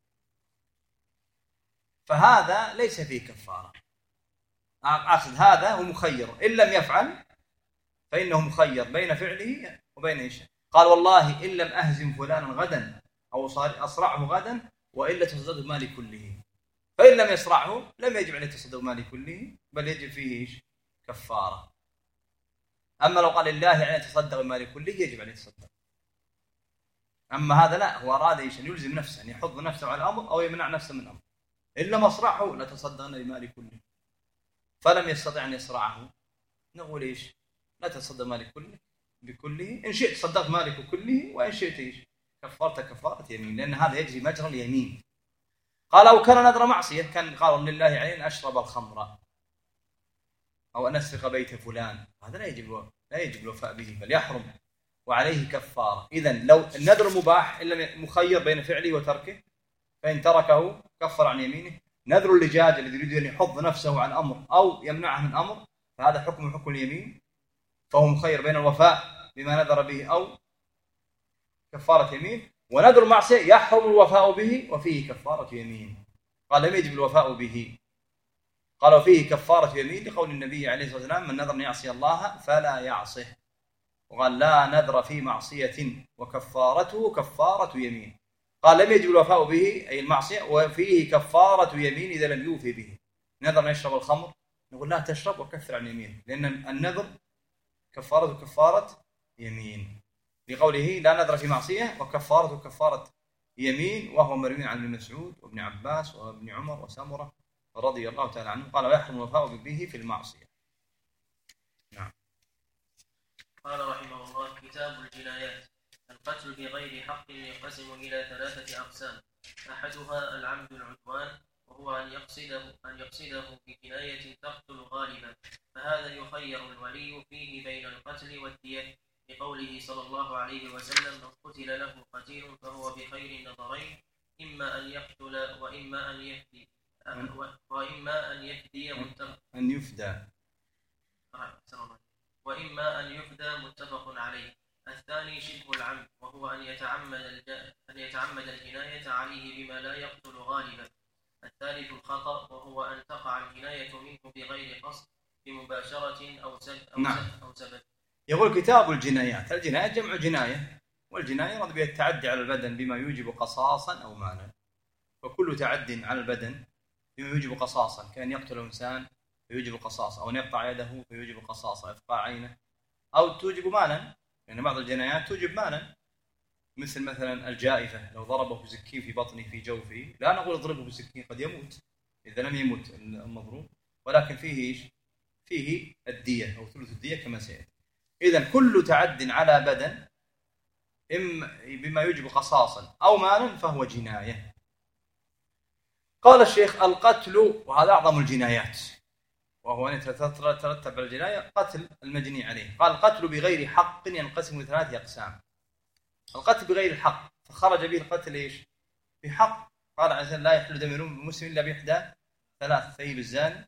Speaker 1: فهذا ليس فيه كفارة، أقصد هذا هو مخير، إن لم يفعل فإنه مخير بين فعله وبين إيش؟ قال والله إن لم أهزم فلانا غدا أو أصرعه غدا وإلا تصدق مالي كله، فإن لم يصرعه لم يجب عليه تصدق مالي كله، بل يجب فيه إيش؟ كفارة. أما لو قال الله يعني تصدق مالي كله يجب عليه تصدق. أما هذا لا، هو أراد إيش؟ أن يلزم نفسه، أن يحض نفسه على الأمر أو يمنع نفسه من أمر. إن لم أصرعه لتصدقن بمالي كله، فلم يستطع أن يصرعه، نقول إيش؟ لا تصدق مالك كله بكله، إن شئت صدقت مالك كله وإن شئت إيش؟ كفرت كفارة يمين، لأن هذا يجري مجرى اليمين. قال أو كان نذر معصية، كان قال لله عليه أن أشرب الخمر أو أن أسرق بيت فلان، هذا لا يجب الوفاء به بل يحرم وعليه كفارة. إذن لو النذر مباح إلا مخير بين فعله وتركه، فإن تركه كفر عن يمينه. نذر اللجاج الذي يريد أن يحض نفسه عن أمر أو يمنعه من أمر فهذا حكم اليمين، فهو مخير بين الوفاء بما نذر به أو كفارة يمين. ونذر معصية يحرم الوفاء به وفيه كفارة يمين. قال لم يجب الوفاء به، قال وفيه كفارة يمين لقول النبي عليه الصلاة والسلام من نذر أن يعصي الله فلا يعصه. وقال لا نذر في معصية وكفارته كفارة يمين. قال لم يجب الوفاء به أي المعصية وفيه كفارة يمين إذا لم يوفي به. نذر أن يشرب الخمر، نقول لا تشرب وكفر عن يمين، لأن النذر كفارة كفارة يمين لقوله لا نذر في معصية وكفارة كفارة يمين، وهو مروي عن ابن مسعود وابن عباس وابن عمر وسمرة رضي الله تعالى عنه. قال ويحرم الوفاء به في المعصية. نعم.
Speaker 2: قال رحمه الله كتاب الجنايات. القتل بغير حق ينقسم إلى 3 أقسام. أحدها العمد العدوان، وهو أن يقصده بجناية تقتل غالبا، فهذا يخير الولي فيه بين القتل والدية، لقوله صلى الله عليه وسلم من قتل له قتيل فهو بخير النظرين، إما أن يقتل وإما أن يفدي متفق عليه. الثاني شبه العمد، وهو أن يتعمد الجناية عليه بما لا يقتل غالبا. الثالث الخطأ، وهو أن تقع الجناية منه بغير قصد بمباشرة أو سبب.
Speaker 1: يقول كتاب الجنايات. الجناية جمع جناية، والجناية يراد بها التعدي على البدن بما يوجب قصاصا أو مالا. فكل تعد على البدن بما يوجب قصاصا، كأن يقتل إنسان فيوجب قصاص، أو أن يقطع يده فيوجب قصاص، أو إفقاع عينه، أو توجب مالا. يعني بعض الجنايات توجب مالا، مثلا الجائفة، لو ضربه بسكين في بطنه في جوفه، لا نقول اضربه بسكين، قد يموت إذا لم يمت المضروب، ولكن فيه الدية أو ثلث الدية كما سيأتي. إذن كل تعد على بدن إما بما يوجب قصاصا أو مالا فهو جناية. قال الشيخ: القتل، وهذا أعظم الجنايات، وهو أن يترتب على الجناية قتل المجني عليه. قال: القتل بغير حق ينقسم إلى 3 أقسام. القتل بغير الحق، فخرج به القتل إيش؟ بحق. قال عز وجل: لا يحل دم المسلم إلا بإحدى 3: الثيب الزاني،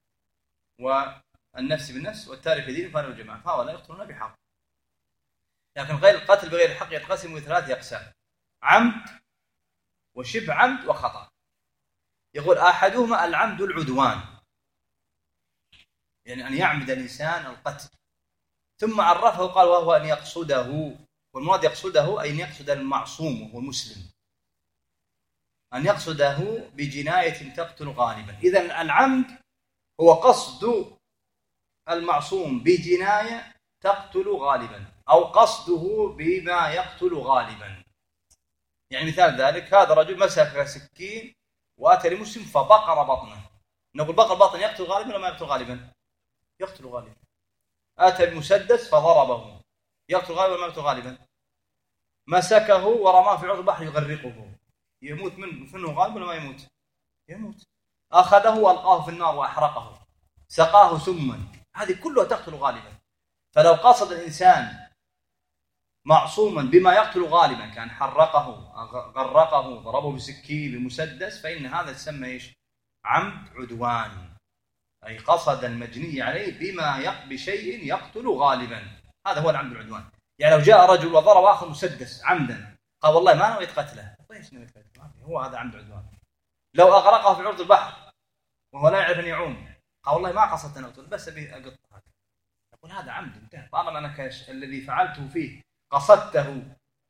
Speaker 1: والنفس بالنفس، والتارك لدين فارق الجماعة، فهؤلاء يقتلون بحق. لكن غير القتل بغير الحق ينقسم إلى 3 أقسام: عمد، وشبه عمد، وخطأ. يقول: أحدهما العمد العدوان، يعني أن يعمد الإنسان القتل، ثم عرفه قال: وهو أن يقصده. والمراد يقصده أي أن يقصد المعصوم وهو مسلم، أن يقصده بجناية تقتل غالبا. إذن العمد هو قصد المعصوم بجناية تقتل غالبا، أو قصده بما يقتل غالبا. يعني مثال ذلك: هذا رجل مسك سكين وأتى لمسلم فبقر بطنه، نقول بقر بطن يقتل غالبا ولا ما يقتل غالبا؟ يقتل غالبا. أتى بمسدس فضربه، يقتل غالبا ولا ما يقتل غالبا؟ مسكه ورماه في عرض البحر يغرقه، يموت منه غالبا ولا ما يموت؟ يموت. أخذه وألقاه في النار وأحرقه، سقاه سما، هذه كلها تقتل غالبا. فلو قصد الإنسان معصوما بما يقتل غالبا، كان حرقه، غرقه، ضربه بسكين، بمسدس، فإن هذا يسمى إيش؟ عمد عدوان، أي قصد المجني عليه بشيء يقتل غالبا. هذا هو العمد العدوان. يعني لو جاء رجل وضرب آخر مسدس عمدا، قال: والله ما نويت قتله، ليش نويت قتله؟ هو هذا عمد عدوان. لو أغرقه في عرض البحر وهو لا يعرف أن يعوم، قال: والله ما قصدت أن أقتله، بس أبي أقطه. يقول: هذا عمد، انتهى. طالما أنك الذي فعلته فيه قصدته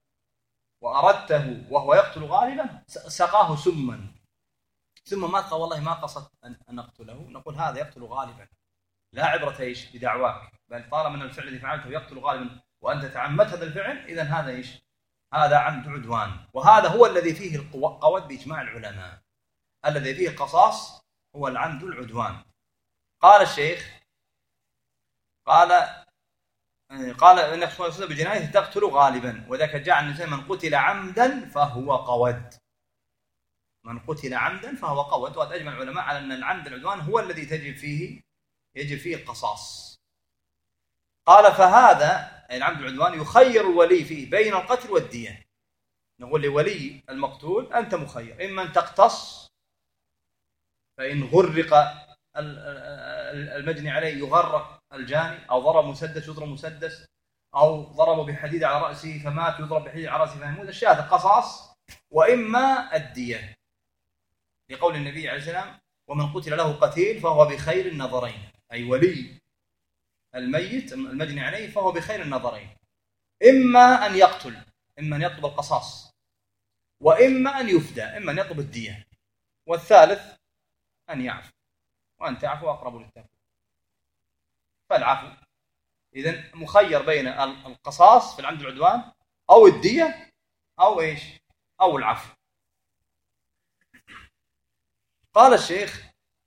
Speaker 1: وأردته وهو يقتل غالبا، سقاه سما، ثم مات قال: والله ما قصدت أن أقتله، نقول هذا يقتل غالبا، لا عبرة إيش بدعواك، بل طالما أن الفعل الذي فعلته يقتل غالبا وأنت تعمدت هذا الفعل، إذن هذا إيش؟ هذا عمد عدوان. وهذا هو الذي فيه القود بإجماع العلماء، الذي فيه القصاص هو العمد العدوان. قال الشيخ: قال إن القصاص بجناية تقتل غالبا، وذاك جاء عن النساء: من قتل عمدا فهو قود. من قتل عمدا فهو قود. وقد أجمع العلماء على أن العمد العدوان هو الذي يجب فيه القصاص. قال: فهذا العمد العدوان يخير الولي فيه بين القتل والدية. نقول لولي المقتول: أنت مخير، إما أن تقتص، فإن غرق المجني عليه يغرق الجاني، أو ضرب مسدس يضرب مسدس، أو ضرب بحديد على رأسه فمات يضرب بحديد على رأسه فيموت، الشاهد القصاص، وإما الدية، لقول النبي عليه السلام: ومن قتل له قتيل فهو بخير النظرين، أي ولي الميت المجني عليه فهو بخير النظرين، إما أن يقتل، إما أن يطلب القصاص، وإما أن يفدى، إما أن يطلب الدية، والثالث أن يعفو، وأن تعفو أقرب للتقوى. فالعفو إذن مخير بين القصاص في العمد العدوان، أو الدية، أو إيش؟ أو العفو. قال الشيخ: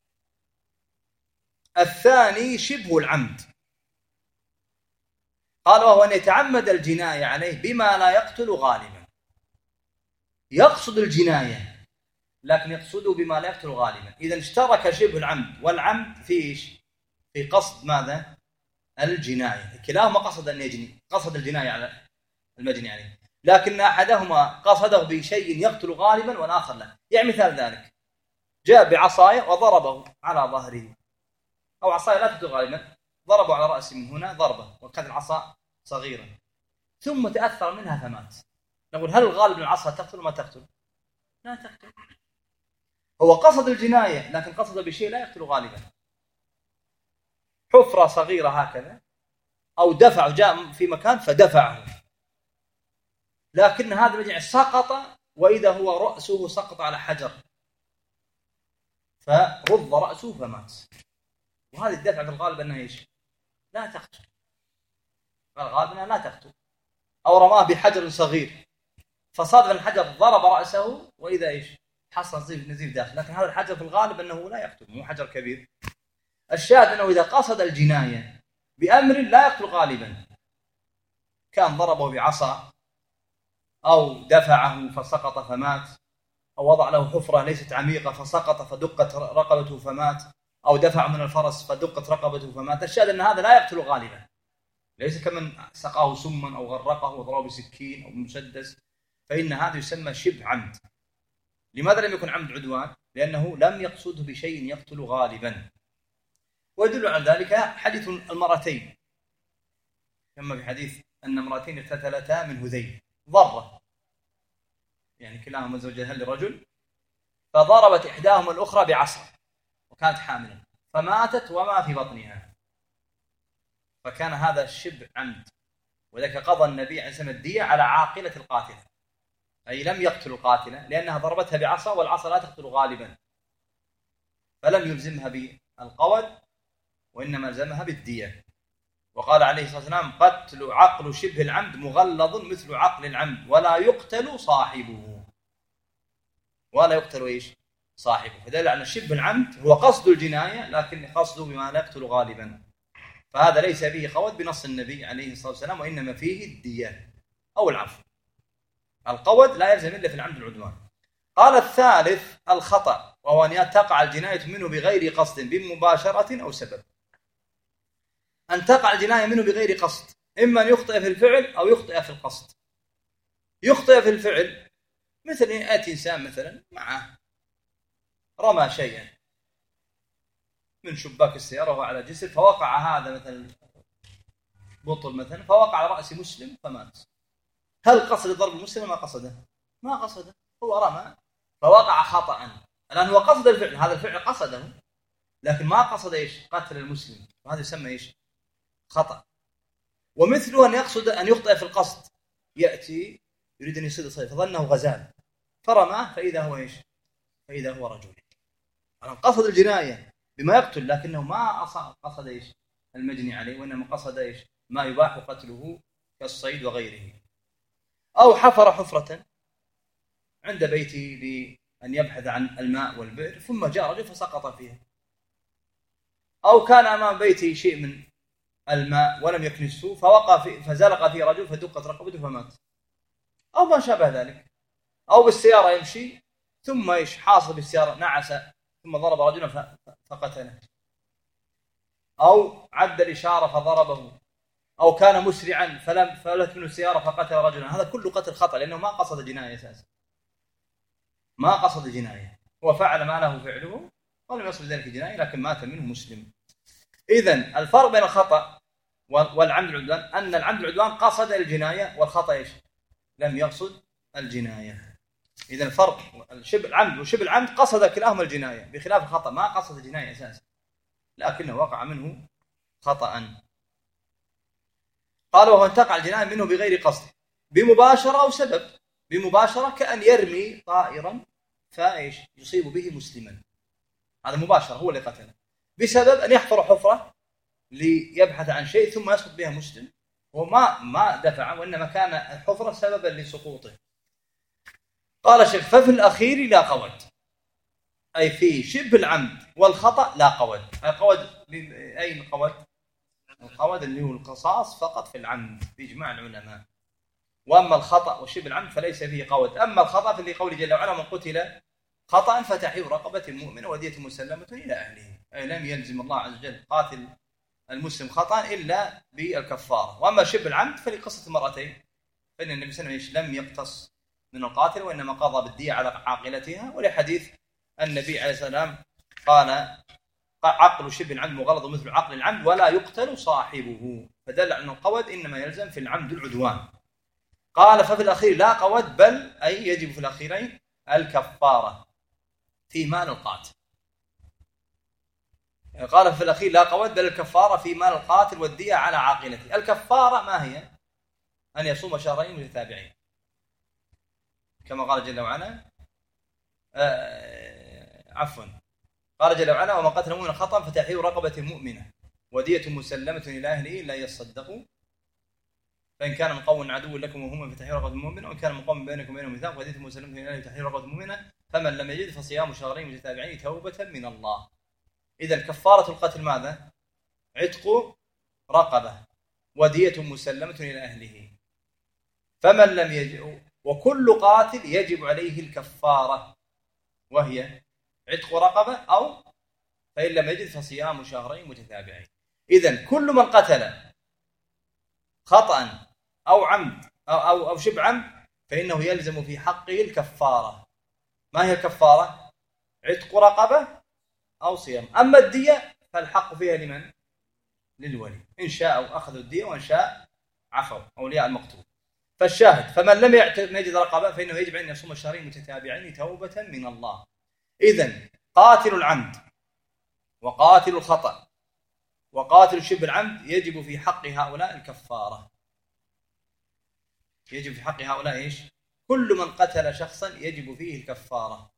Speaker 1: الثاني شبه العمد. قال: وهو أن يتعمد الجناية عليه بما لا يقتل غالبا. يقصد الجناية لكن يقصده بما لا يقتل غالبا. إذا اشترك شبه العمد والعمد في إيش؟ في قصد ماذا؟ الجناية. كلاهما قصد أن يجني، قصد الجناية على المجني عليه، لكن أحدهما قصده بشيء يقتل غالبا والآخر لا. يعني مثال ذلك: جاء بعصاية وضربه على ظهره، أو عصاية لا تقتل غالبا، ضربه على رأسه من هنا ضربة، وكانت العصا صغيرة، ثم تأثر منها فمات، نقول هل الغالب من العصا تقتل وما تقتل؟ لا تقتل. هو قصد الجناية لكن قصد بشيء لا يقتل غالبا، حفرة صغيرة هكذا، أو دفع، جاء في مكان فدفعه، لكن هذا الرجل سقط وإذا هو رأسه سقط على حجر فرض رأسه فمات. وهذه الدفع في الغالب أنها إيش؟ لا تقتل، الغالب أنها لا تقتل. أو رماه بحجر صغير فصادف الحجر ضرب رأسه وإذا إيش؟ حصل نزيف داخل، لكن هذا الحجر في الغالب أنه لا يقتل، مو حجر كبير. الشاهد أنه إذا قصد الجناية بأمر لا يقتل غالبا، كان ضربه بعصا أو دفعه فسقط فمات، أو وضع له حفرة ليست عميقة فسقط فدقت رقبته فمات، أو دفع من الفرس فدقت رقبته فمات. الشاهد أن هذا لا يقتل غالبا، ليس كمن سقاه سما أو غرقه وضربه بسكين أو بمسدس، فإن هذا يسمى شبه عمد. لماذا لم يكن عمد عدوان؟ لأنه لم يقصده بشيء يقتل غالبا. ويدل على ذلك حديث المرتين، كما في حديث أن امرأتين اقتتلتا من هذيل ضرة، يعني كلاهما زوجها لرجل، فضربت إحداهما الأخرى بعصا وكانت حاملا فماتت وما في بطنها، فكان هذا شبه عمد. وذلك قضى النبي عليه الصلاة والسلام الدية على عاقلة القاتلة، أي لم يقتل القاتلة لأنها ضربتها بعصا، والعصا لا تقتل غالبا، فلم يلزمها بالقود وإنما لزمها بالدية. وقال عليه الصلاة والسلام قتل عقل شبه العمد مغلظ مثل عقل العمد ولا يقتل صاحبه، ولا يقتل إيش؟ صاحبه. فدل على شبه العمد هو قصد الجناية لكن قصده بما لا يقتل غالبا، فهذا ليس فيه قود بنص النبي عليه الصلاة والسلام، وإنما فيه الدية أو العفو. القود لا يلزم إلا في العمد العدوان. قال الثالث الخطأ، وهو أن تقع الجناية منه بغير قصد بمباشرة أو سبب. أن تقع الجناية منه بغير قصد، إما أن يخطئ في الفعل أو يخطئ في القصد. يخطئ في الفعل مثل يأتي إنسان مثلا معه رمى شيئا من شباك السيارة وهو على جسر، فوقع هذا مثلا بطل مثلا فوقع على رأس مسلم فمات. هل قصد ضرب المسلم ما قصده؟ ما قصده، هو رمى فوقع خطأ. الآن هو قصد الفعل، هذا الفعل قصده لكن ما قصد إيش؟ قتل المسلم، وهذا يسمى إيش؟ خطأ. ومثله أن يقصد أن يخطئ في القصد، يأتي يريد أن يصيد صيد فظنه غزال فرماه فإذا هو إيش؟ فإذا هو رجل. قصد الجناية بما يقتل لكنه ما قصد إيش؟ المجني عليه، وإنما قصد إيش؟ ما يباح قتله كالصيد وغيره. أو حفر حفرة عند بيته لأن يبحث عن الماء والبئر ثم جاء رجل فسقط فيها، أو كان أمام بيته شيء من الماء ولم يكنسه فزلق فيه رجل فدقت رقبته فمات، أو ما شابه ذلك. أو بالسيارة يمشي ثم إيش؟ حاصل بالسيارة نعس ثم ضرب رجلا فقتله، أو عد الإشارة فضربه، أو كان مسرعا فلت منه السيارة فقتل رجلا. هذا كله قتل خطأ لأنه ما قصد جناية أساسا، ما قصد جناية، هو فعل ما له فعله ولم يصل ذلك جناية لكن مات منه مسلم. إذن الفرق بين الخطأ والعمد العدوان أن العمد العدوان قصد الجناية والخطأ إيش؟ لم يقصد الجناية. إذن الفرق شبه العمد وشبه العمد قصد كلاهما الجناية، بخلاف الخطأ ما قصد الجناية أساسا لكنه وقع منه خطأ. قال وهو أن تقع الجناية منه بغير قصد بمباشرة أو سبب. بمباشرة كأن يرمي طائرا فإيش؟ يصيب به مسلما، هذا مباشرة هو اللي قتله. بسبب أن يحفر حفرة ليبحث عن شيء ثم يسقط بها مسلم، وما دفع وإنما كان الحفرة سببا لسقوطه. قال الشيخ ففي الأخير لا قود، أي في شبه العمد والخطأ لا قود. القود أي القود؟ القود اللي هو القصاص فقط في العمد بإجماع العلماء، وأما الخطأ وشبه العمد فليس فيه قود. أما الخطأ فاللي قوله جل وعلا من قتل خطأ فتحرير رقبة مؤمنة ودية مسلمة إلى أهله، أي لم يلزم الله عز وجل قاتل المسلم خطأ إلا بالكفارة. وأما شبه العمد فلقصة المرأتين، فإن النبي صلى الله عليه وسلم لم يقتص من القاتل وإنما قضى بالدية على عاقلتها، ولحديث النبي عليه السلام قال عقل شبه العمد مغلظ مثل عقل العمد ولا يقتل صاحبه، فدل أن القود إنما يلزم في العمد العدوان قال ففي الأخير لا قود، بل أي يجب في الأخيرين الكفارة في مال القاتل. قال في الأخير لا قود، بل الكفارة في مال القاتل والدية على عاقلته. الكفارة ما هي؟ أن يصوم شهرين متتابعين كما قال جل وعلا. عفوا، قال جل وعلا ومن قتل مؤمنا خطأ فتحرير رقبة مؤمنة ودية مسلمة إلى أهله إلا يصدقوا، فإن كان من قوم عدو لكم وهم فتحرير رقبة مؤمنة، وإن كان من قوم بينكم وبينهم ميثاق ودية مسلمة إلى أهله تحرير رقبة مؤمنة، فمن لم يجد فصيام شهرين متتابعين توبة من الله. إذا كفارة القتل ماذا؟ عتق رقبة ودية مسلمة إلى أهله. فمن لم يجد، وكل قاتل يجب عليه الكفارة وهي عتق رقبة، أو فإن لم يجد فصيام شهرين متتابعين. إذن كل من قتل خطأ أو عمد أو شبه عمد فإنه يلزم في حقه الكفارة. ما هي الكفارة؟ عتق رقبة أو صيام. أما الدية فالحق فيها لمن؟ للولي، إن شاء أخذوا الدية وإن شاء عفوا أولياء المقتول. فالشاهد فمن لم يجد رقبة فإنه يجب أن يصوم شهرين متتابعين توبة من الله. إذن قاتل العمد وقاتل الخطأ وقاتل شبه العمد يجب في حق هؤلاء الكفارة. يجب في حق هؤلاء إيش؟ كل من قتل شخصا يجب فيه الكفارة.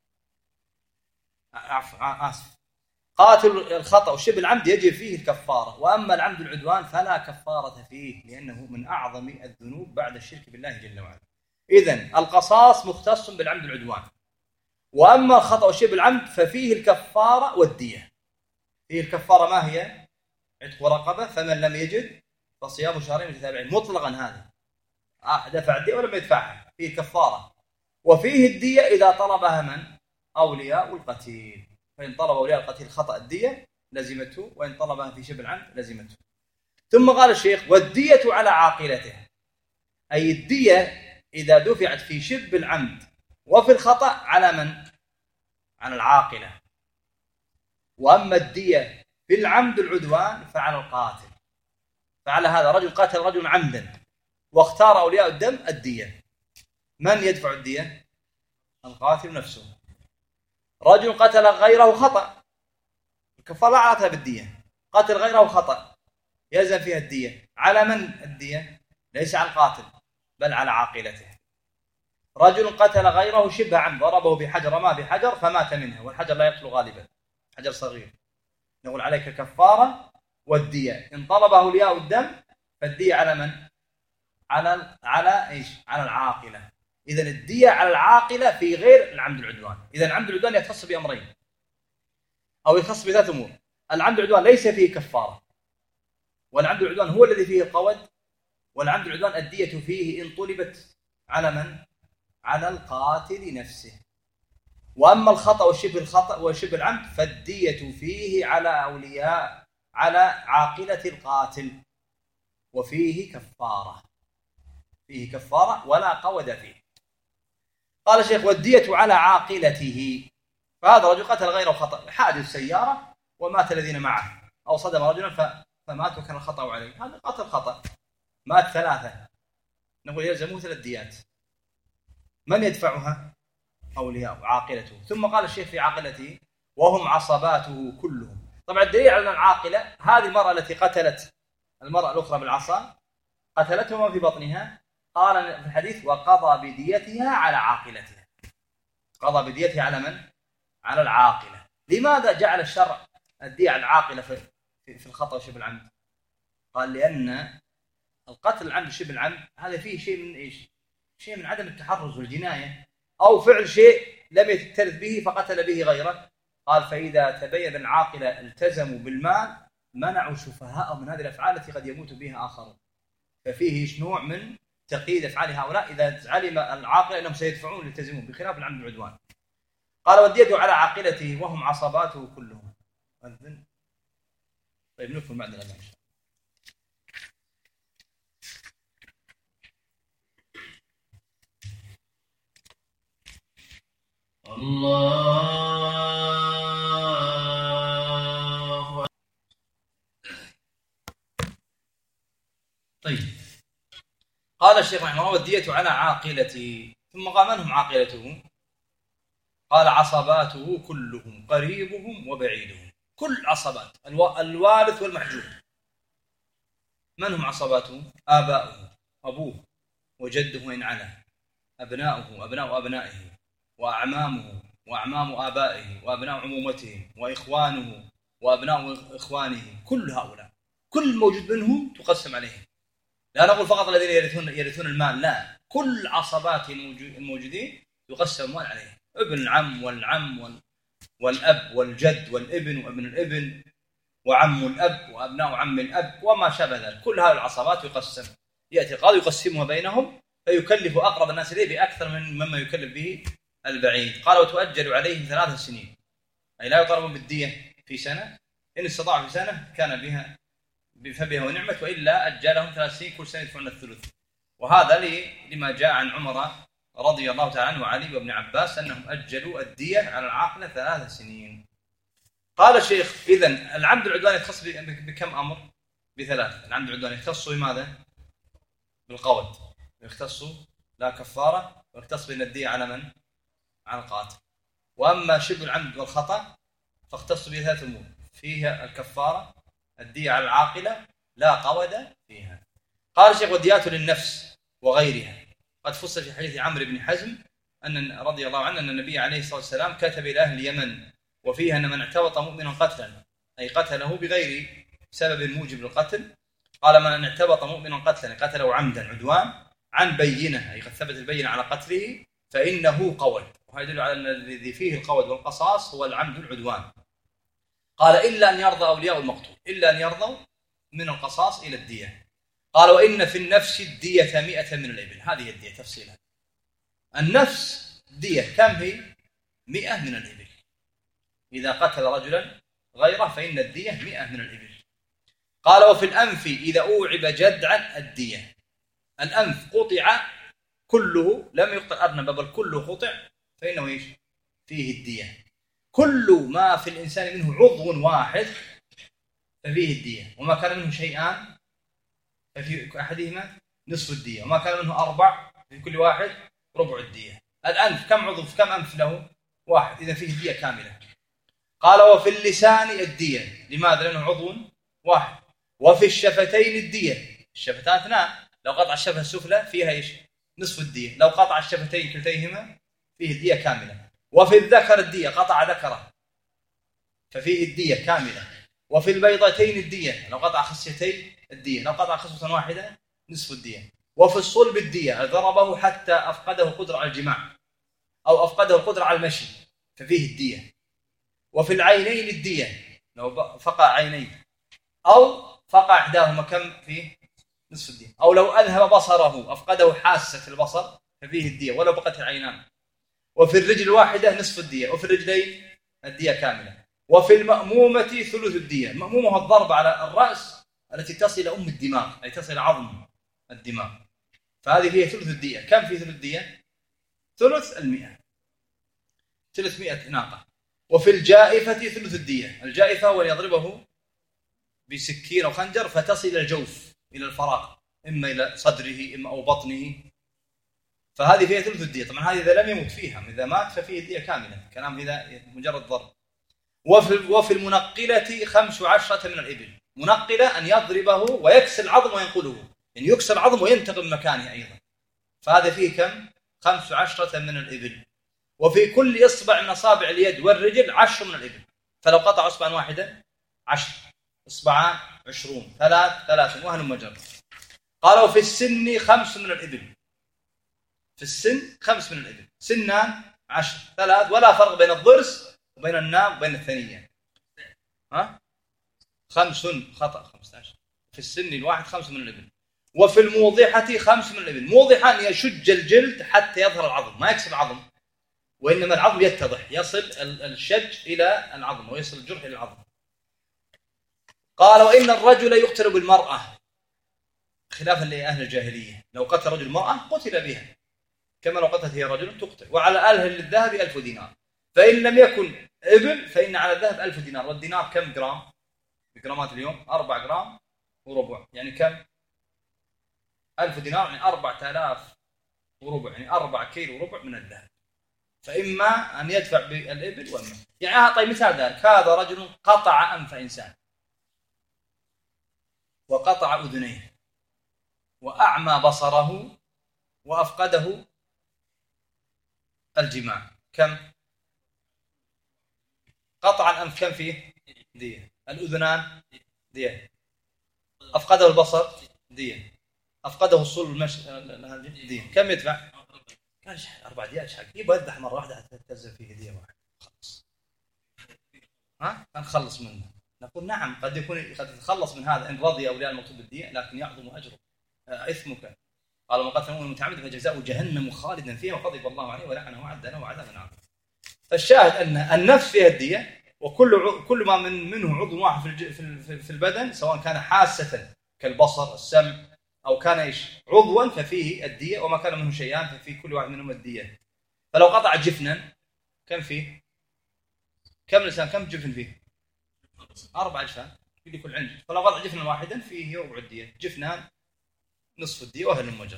Speaker 1: آسف، قاتل الخطأ وشبه العمد يجب فيه الكفارة، وأما العمد العدوان فلا كفارة فيه لأنه من أعظم الذنوب بعد الشرك بالله جل وعلا. إذن القصاص مختص بالعمد العدوان، وأما الخطأ وشبه العمد ففيه الكفارة والدية. فيه الكفارة ما هي؟ عتق رقبة، فمن لم يجد فصيام شهرين متتابعين مطلقا. هذا دفع الدية ولم يدفعها فيه الكفارة. وفيه الدية إذا طلبها من؟ أولياء القتيل، فإن طلب أولياء القتيل خطأ الدية لزمته، وإن طلبها في شبه العمد لزمته. ثم قال الشيخ والدية على عاقلته، أي الدية إذا دفعت في شبه العمد وفي الخطأ على من؟ على العاقلة. وأما الدية في العمد العدوان فعلى القاتل. فعلى هذا رجل قتل رجل عمدا واختار أولياء الدم الدية، من يدفع الدية؟ القاتل نفسه. رجل قتل غيره خطأ، الكفارة لا علاقة بالدية، قتل غيره خطأ يلزم فيها الدية. على من الدية؟ ليس على القاتل بل على عاقلته. رجل قتل غيره شبه عمد، ضربه بحجر رماه بحجر فمات منها، والحجر لا يقتل غالبا، حجر صغير، نقول عليك الكفارة والدية. إن طلبه أولياء الدم فالدية على من؟ على إيش؟ على العاقلة. إذن الدية على العاقلة في غير العمد العدوان. إذن العمد العدوان يختص بأمرين أو يختص بذات أمور. العمد العدوان ليس فيه كفارة، والعمد العدوان هو الذي فيه القود، والعمد العدوان الدية فيه إن طلبت على من؟ على القاتل نفسه. وأما الخطأ وشبه العمد فالدية فيه على عاقلة القاتل، وفيه كفارة، فيه كفارة ولا قود فيه. قال الشيخ والدية على عاقلته، فهذا رجل قتل غيره خطأ، حادث سيارة ومات الذين معه، أو صدم رجلا فمات وكان الخطأ عليه، هذا قتل خطأ، مات ثلاثة، نقول يلزمه 3 ديات. من يدفعها؟ أولياء عاقلته. ثم قال الشيخ في عاقلته وهم عصباته كلهم. طبعا الدليل على العاقلة هذه المرأة التي قتلت المرأة الأخرى بالعصا، قتلتهما في بطنها، قال في الحديث وقضى بديتها على عاقلتها. قضى بديتها على من؟ على العاقلة. لماذا جعل الشرع الدية على العاقلة في الخطأ وشبه العمد؟ قال لأن القتل العمد وشبه العمد هذا فيه شيء من إيش؟ شيء من عدم التحرز والجناية، أو فعل شيء لم يتلف به فقتل به غيره. قال فإذا تبين العاقلة التزموا بالمال منعوا شفهاء من هذه الأفعال التي قد يموت بها آخرون. ففيه نوع من تقييد أفعال هؤلاء إذا علم العاقل أنهم سيدفعون ليلتزمون، بخلاف العمد العدوان. قال والدية على عاقلته وهم عصباته كلهم. طيب نكمل بعد الأذان. الله. طيب قال قال الشيخ رحمه الله: والدية على عاقلته. ثم قال: من هم عاقلته؟ قال: عصباته كلهم، قريبهم وبعيدهم، كل عصبات الوارث والمحجوب. من هم عصباته؟ آباؤه، أبوه وجده إن علا، أبناؤه، أبناء أبنائه، وأعمامه وأعمام آبائه، وأبناء عمومتهم، وإخوانه وأبناء إخوانه. كل هؤلاء، كل موجود منهم تقسم عليهم. لا نقول فقط الذين يرثون المال، لا، كل عصبات الموجودين يقسم المال عليهم. ابن العم والعم والأب والجد والابن وابن الابن وعم الأب وأبناء عم الأب وما شابه ذلك. كل هذه العصبات يقسم، يأتي القاضي يقسمها بينهم فيكلف أقرب الناس إليه بأكثر مما يكلف به البعيد. قال: وتؤجل عليهم 3 سنين، أي لا يطالبون بالدية في سنة، إن استطاع في سنة كان بها فبها ونعمة، وإلا أجلهم 3 سنين، كل سنة يدفعون الثلث. وهذا لما جاء عن عمر رضي الله تعالى عنه وعلي وابن عباس أنهم أجلوا الدية على العاقلة 3 سنين. قال الشيخ: إذن العمد العدوان يختص بكم أمر؟ ب3. العمد العدوان يختص بماذا؟ بالقود، يختص لا كفارة، ويختص بأن الدية على من؟ على القاتل. وأما شبه العمد والخطأ فاختص به 3 أمور: فيها الكفارة، الدية على العاقلة، لا قود فيها. قال الشيخ: والديات للنفس وغيرها. قد فصل في حديث عمرو بن حزم أن رضي الله عنه أن النبي عليه الصلاة والسلام كتب إلى أهل اليمن وفيها أن من اعتبط مؤمنا قتلا، أي قتله بغير سبب موجب للقتل، قال: من اعتبط مؤمنا قتلا قتله عمدا عدوان عن بينة، أي قد ثبت البينة على قتله، فإنه قود. وهذا يدل على أن الذي فيه القود والقصاص هو العمد العدوان. قال: إلا أن يرضى أولياء المقتول، إلا أن يرضوا من القصاص إلى الدية. قال: وإن في النفس الدية 100 من الإبل. هذه الدية تفصيلها. النفس دية كم هي؟ 100 من الإبل. إذا قتل رجلا غيره فإن الدية 100 من الإبل. قال: وفي الأنف إذا أوعب جدعا الدية. الأنف قطع كله، لم يقطع أرنب بل كله قطع، فإنه إيش؟ فيه الدية. كل ما في الإنسان منه عضو واحد ففيه الدية، وما كان منه شيئان ففي أحدهما نصف الدية، وما كان منه 4 في كل واحد ربع الدية. الأنف كم عضو، كم أنف له؟ 1، إذا فيه الدية كاملة. قال: وفي اللسان الدية. لماذا؟ لأنه عضو واحد. وفي الشفتين الدية. الشفتان 2، لو قطع الشفة السفلى فيها إيش؟ نصف الدية، لو قطع الشفتين كلتيهما فيه الدية كاملة. وفي الذكر الدية، قطع ذكره ففيه الدية كاملة. وفي البيضتين الدية، لو قطع خصيتين الدية، لو قطع خصية واحدة نصف الدية. وفي الصلب الدية، ضربه حتى أفقده القدرة على الجماع أو أفقده القدرة على المشي ففيه الدية. وفي العينين الدية، لو فقع عينيه أو فقع إحداهما كم فيه؟ نصف الدية. أو لو أذهب بصره أفقده حاسة البصر ففيه الدية ولو بقت العينان. وفي الرجل الواحدة نصف الدية، وفي الرجلين الدية كاملة. وفي المأمومة ثلث الدية. المأمومة هو الضرب على الرأس التي تصل إلى الدماغ، أي تصل عظم الدماغ، فهذه هي ثلث الدية. كم في ثلث الدية؟ ثلث 100، 300 ناقة. وفي الجائفة ثلث الدية. الجائفة هو يضربه بسكين أو خنجر فتصل إلى الجوف، إلى الفراغ، إما إلى صدره إما أو بطنه، فهذه فيها ثلث الدية. طبعا هذه إذا لم يمت فيها، إذا مات ففيه الدية كاملة، كلام إذا مجرد ضرب. وفي المنقلة 15 من الإبل. منقلة أن يضربه ويكسر العظم وينقله، يعني يكسر العظم وينتقل من مكانه أيضا، فهذا فيه كم؟ 15 من الإبل. وفي كل إصبع من أصابع اليد والرجل 10 من الإبل. فلو قطع إصبعا واحدا 10، إصبعان 20، 3 30، وهل مجر. قالوا في السن 5 من الإبل. في السن 5 من الإبل، سنان 10، 3، ولا فرق بين الضرس وبين الناب وبين الثنية. 5 خطأ 15. في السن الواحد 5 من الإبل. وفي الموضحة 5 من الإبل. موضحة أن يشج الجلد حتى يظهر العظم، ما يكسر العظم، وإنما العظم يتضح، يصل الشج إلى العظم ويصل الجرح إلى العظم. قال: وإن الرجل يقتل بالمرأة، خلافا لأهل الجاهلية، لو قتل رجل المرأة قتل بها كما لو قتلت هي رجل تقتل. وعلى أهل الذهب 1000 دينار، فإن لم يكن إبل فإن على الذهب 1000 دينار. والدينار كم جرام بجرامات اليوم؟ 4 جرام وربع، يعني كم؟ 1000 دينار يعني 4000 وربع، يعني 4 كيلو وربع من الذهب. فإما أن يدفع بالإبل وإما يعني. طيب مثال ذلك، هذا رجل قطع أنف إنسان وقطع أذنيه وأعمى بصره وأفقده الجماع، كم؟ قطع الأنف كم فيه؟ دية. الأذنان دية. أفقده البصر دية. أفقده الصلب دية. كم يدفع؟ 4 ديات حق يبغى يذبح مرة واحدة تنزل فيه دية واحدة خلاص. نخلص منه. نقول نعم قد يتخلص من هذا إن رضي أولياء المطلوب بالدية، لكن يعظم أجره إثمك. قال من قتل مؤمنا متعمدا فجزاؤه جهنم خالدا فيها وغضب الله عليه ولعنه وأعد له عذابا عظيما. فالشاهد أن النفس فيها الدية، وكل ما منه عضو واحد في البدن سواء كان حاسة كالبصر السمع أو كان عضوا ففيه الدية، وما كان منه شيئان ففي كل واحد منهم الدية. فلو قطع جفنا كم فيه؟ كم لسان؟ كم جفن فيه؟ 4 أجفان في كل عنج. فلو قطع جفنا واحدا فيه ربع الدية، جفنان نصف الدية وهل المجر.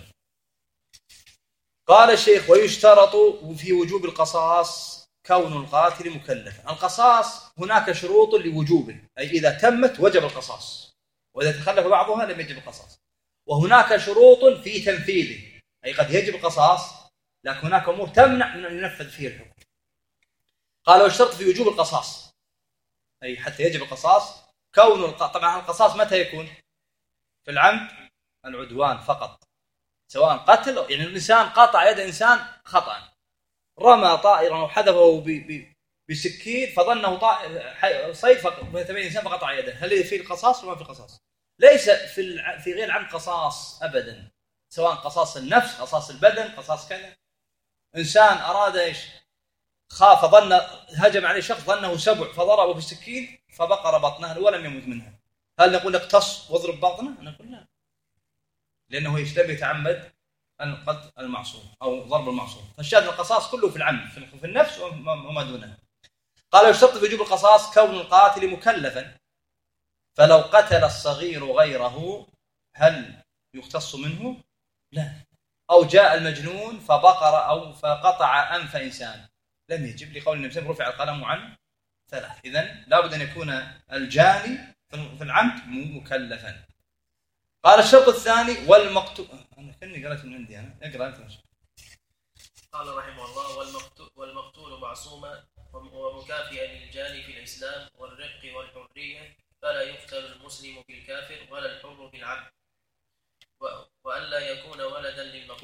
Speaker 1: قال الشيخ ويشترط في وجوب القصاص كون القاتل مكلفا. القصاص هناك شروط لوجوبه، أي إذا تمت وجب القصاص، وإذا تخلف بعضها لم يجب القصاص. وهناك شروط في تنفيذه، أي قد يجب القصاص لكن هناك أمور تمنع من أن ينفذ فيه الحكم. قال ويشترط في وجوب القصاص، أي حتى يجب القصاص كون طبعا القصاص متى يكون؟ في العمد العدوان فقط، سواء قتل يعني الإنسان قطع يد إنسان خطأ، رمى طائرا وحذفه بسكين فظنه صيد فتبين إنسان فقطع يده، هل في القصاص وما في القصاص؟ ليس في غير العمد قصاص أبدا، سواء قصاص النفس قصاص البدن قصاص كذا. إنسان أراد خاف ظن هجم عليه شخص ظنه سبع فضربه بالسكين فبقر بطنه ولم يمت منها، هل نقول اقتص واضرب بطنه؟ نقول لا، لأنه لم يتعمد قتل المعصوم أو ضرب المعصوم. فالشاهد القصاص كله في العمد في النفس وما دونها. قال يشترط في وجوب القصاص كون القاتل مكلفا، فلو قتل الصغير غيره هل يختص منه؟ لا. أو جاء المجنون فبقر أو فقطع أنف إنسان لم يجب، لقول النبي صلى الله عليه وسلم رفع القلم عن 3. إذن لابد أن يكون الجاني في العمد مكلفا. قال الشرط الثاني والمقتول. أنا كني قرأت من عندي أنا، اقرأ أنت.
Speaker 2: قال رحمه الله والمقتول معصوما ومكافئا للجاني في الإسلام والرق والحرية، فلا يقتل المسلم بالكافر ولا الحر بالعبد، وألا يكون والدا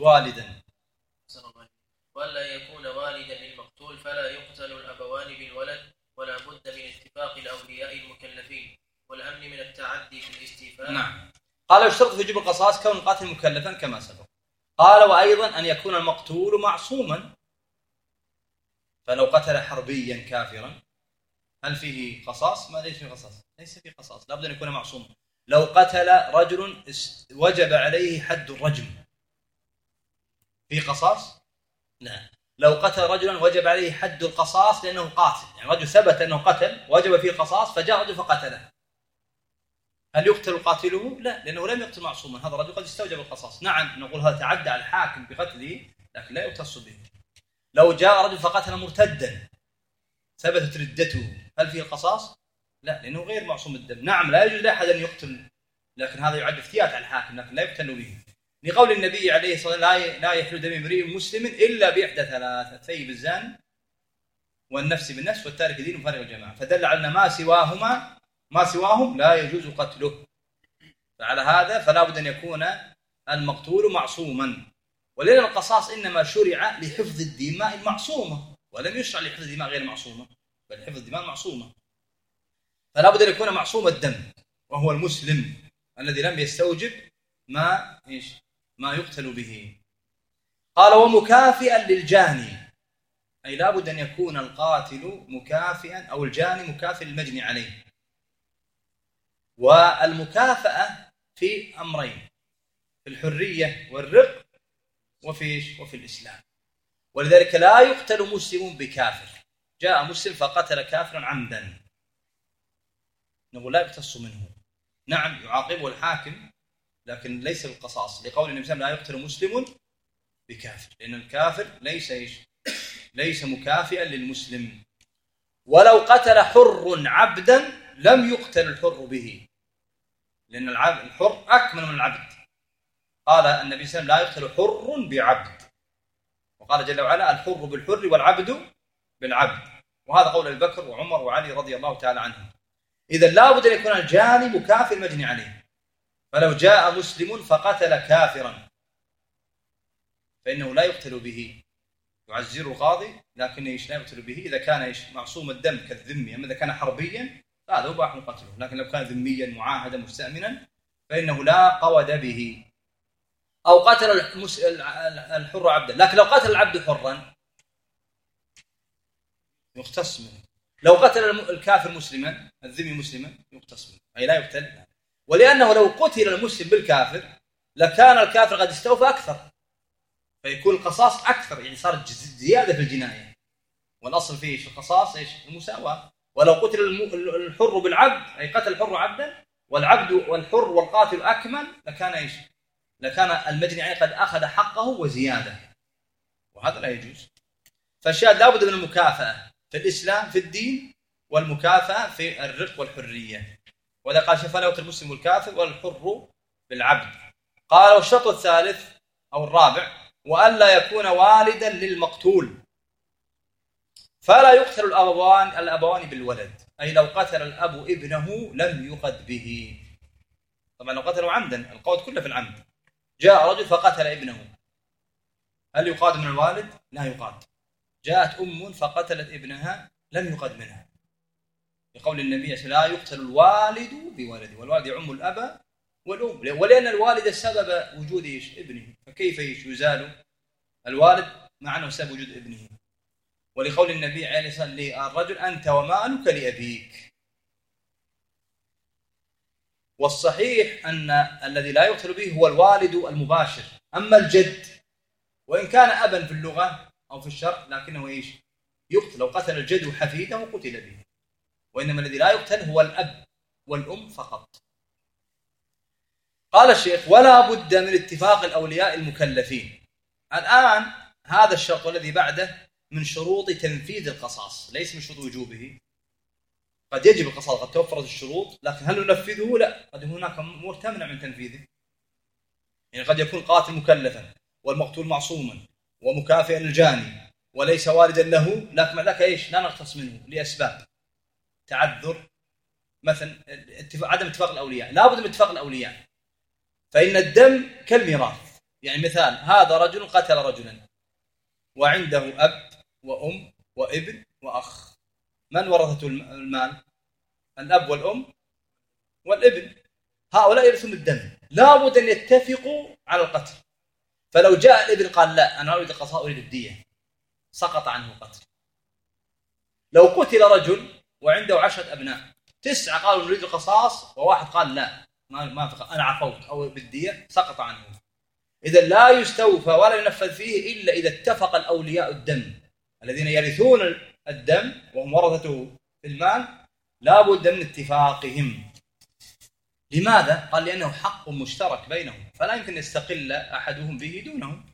Speaker 2: للمقتول فلا يقتل الأبوان بالولد، ولا بد من اتفاق الأولياء المكلفين والأمن من التعدي في الاستيفاء.
Speaker 1: نعم. قال يشترط في وجوب القصاص كون القاتل مكلفا كما سبق. قال وأيضا أن يكون المقتول معصوما، فلو قتل حربيا كافرا هل فيه قصاص؟ ما ليس فيه قصاص، ليس فيه قصاص، لابد أن يكون معصوما. لو قتل رجل وجب عليه حد الرجم فيه قصاص؟ لا. لو قتل رجلا وجب عليه حد القصاص لأنه قاتل، يعني رجل ثبت أنه قتل وجب فيه القصاص فجاء رجل فقتله، هل يقتل قاتله؟ لا، لأنه لم يقتل معصوما، هذا الرجل قد استوجب القصاص. نعم نقول هذا تعدى على الحاكم بقتله لكن لا يقتص به. لو جاء رجل فقتل مرتدا ثبتت ردته هل فيه القصاص؟ لا، لأنه غير معصوم الدم. نعم لا يجوز لأحد أن يقتل، لكن هذا يعد افتيات على الحاكم لكن لا يقتل به، لقول النبي عليه الصلاة والسلام لا يحل دم امرئ مسلم إلا بإحدى 3: الثيب الزاني والنفس بالنفس والتارك دين وفارق الجماعة. فدل على أن ما سواهم لا يجوز قتله. فعلى هذا فلا بد أن يكون المقتول معصوما، ولأن القصاص إنما شرع لحفظ الدماء المعصومة ولم يشرع لحفظ الدماء غير المعصومة، بل حفظ الدماء المعصومة. فلا بد أن يكون معصوم الدم وهو المسلم الذي لم يستوجب ما يقتل به. قال ومكافئا للجاني، أي لا بد أن يكون القاتل مكافئا أو الجاني مكافئ للمجني عليه. والمكافأة في أمرين، في الحرية والرق وفي الإسلام. ولذلك لا يقتل مسلم بكافر، جاء مسلم فقتل كافرا عمدا نقول لا يقتص منه. نعم يعاقبه الحاكم لكن ليس بالقصاص، لقول النبي صلى الله عليه وسلم لا يقتل مسلم بكافر، لأن الكافر ليس مكافئا للمسلم. ولو قتل حر عبدا لم يقتل الحر به، لأن الحر أكمل من العبد. قال النبي صلى الله عليه وسلم لا يقتل حر بعبد، وقال جل وعلا الحر بالحر والعبد بالعبد، وهذا قول أبي بكر وعمر وعلي رضي الله تعالى عنهم. إذا لا بد أن يكون الجاني مكافئ المجني عليه. فلو جاء مسلم فقتل كافرا فإنه لا يقتل به، يعزره القاضي، لكن لا يقتل به إذا كان معصوم الدم كالذمي. أما إذا كان حربيا فهذا يباح قتله، لكن لو كان ذميا معاهدا مستأمنا فإنه لا قود به. أو قتل الحر عبدا، لكن لو قتل العبد حرا يقتص منه. لو قتل الكافر مسلما، الذمي مسلما، يقتص منه، أي لا يقتل. ولأنه لو قتل المسلم بالكافر لكان الكافر قد استوفى أكثر، فيكون القصاص أكثر، يعني صارت زيادة في الجناية. والأصل فيه في القصاص المساواة. ولو قتل الحر بالعبد، أي قتل الحر عبدا والعبد والحر والقاتل أكمل، لكان المجني عليه قد أخذ حقه وزيادة، وهذا لا يجوز. فالشاهد لا بد من المكافأة في الإسلام في الدين، والمكافأة في الرق والحرية. وإذا قال فلا يقتل المسلم والكافر والحر بالعبد. قال والشرط الثالث أو الرابع وألا يكون والدا للمقتول، فلا يقتل الأبوان بالولد، أي لو قتل الأب ابنه لم يقد به. طبعا لو قتلوا عمدا، القود كله في العمد. جاء رجل فقتل ابنه، هل يقاد من الوالد؟ لا يقاد. جاءت أم فقتلت ابنها لم يقد منها، لقول النبي لا يقتل الوالد بولده، والوالد يعم الأب والأم، ولأن الوالد سبب وجود ابنه، فكيف يزال الوالد مع أنه سبب وجود ابنه. ولقول النبي عليه الصلاة والسلام للرجل أنت ومالك لأبيك. والصحيح أن الذي لا يقتل به هو الوالد المباشر. أما الجد وإن كان أبا في اللغة أو في الشرع لكنه يقتل. لو قتل الجد حفيده قتل به. وإنما الذي لا يقتل هو الأب والأم فقط. قال الشيخ ولا بد من اتفاق الأولياء المكلفين. الآن هذا الشرط والذي بعده من شروط تنفيذ القصاص، ليس من شروط وجوبه. قد يجب القصاص، قد توفرت الشروط، لكن هل ننفذه؟ لا، قد هناك أمور تمنع من تنفيذه. يعني قد يكون قاتل مكلفا والمقتول معصوما ومكافئا الجاني وليس والدا له، لكن مع ذلك لا نقتص منه لأسباب تعذر، مثلا عدم اتفاق الأولياء. لا بد من اتفاق الأولياء، فإن الدم كالميراث. يعني مثال، هذا رجل قتل رجلا وعنده أب وأم وابن وأخ، من ورثته المال؟ الأب والأم والابن، هؤلاء يرثون الدم. لا بد أن يتفقوا على القتل. فلو جاء الابن قال لا أنا أريد القصاص أريد الدية، سقط عنه القتل. لو قتل رجل وعنده 10 أبناء، 9 قالوا نريد القصاص وواحد قال لا ما أنا عفوت أو بالدية، سقط عنه. إذا لا يستوفى ولا ينفذ فيه إلا إذا اتفق الأولياء الدم الذين يرثون الدم وهم ورثته في المال، لا بد من اتفاقهم. لماذا؟ قال لأنه حق مشترك بينهم، فلا يمكن يستقل أحدهم به دونهم.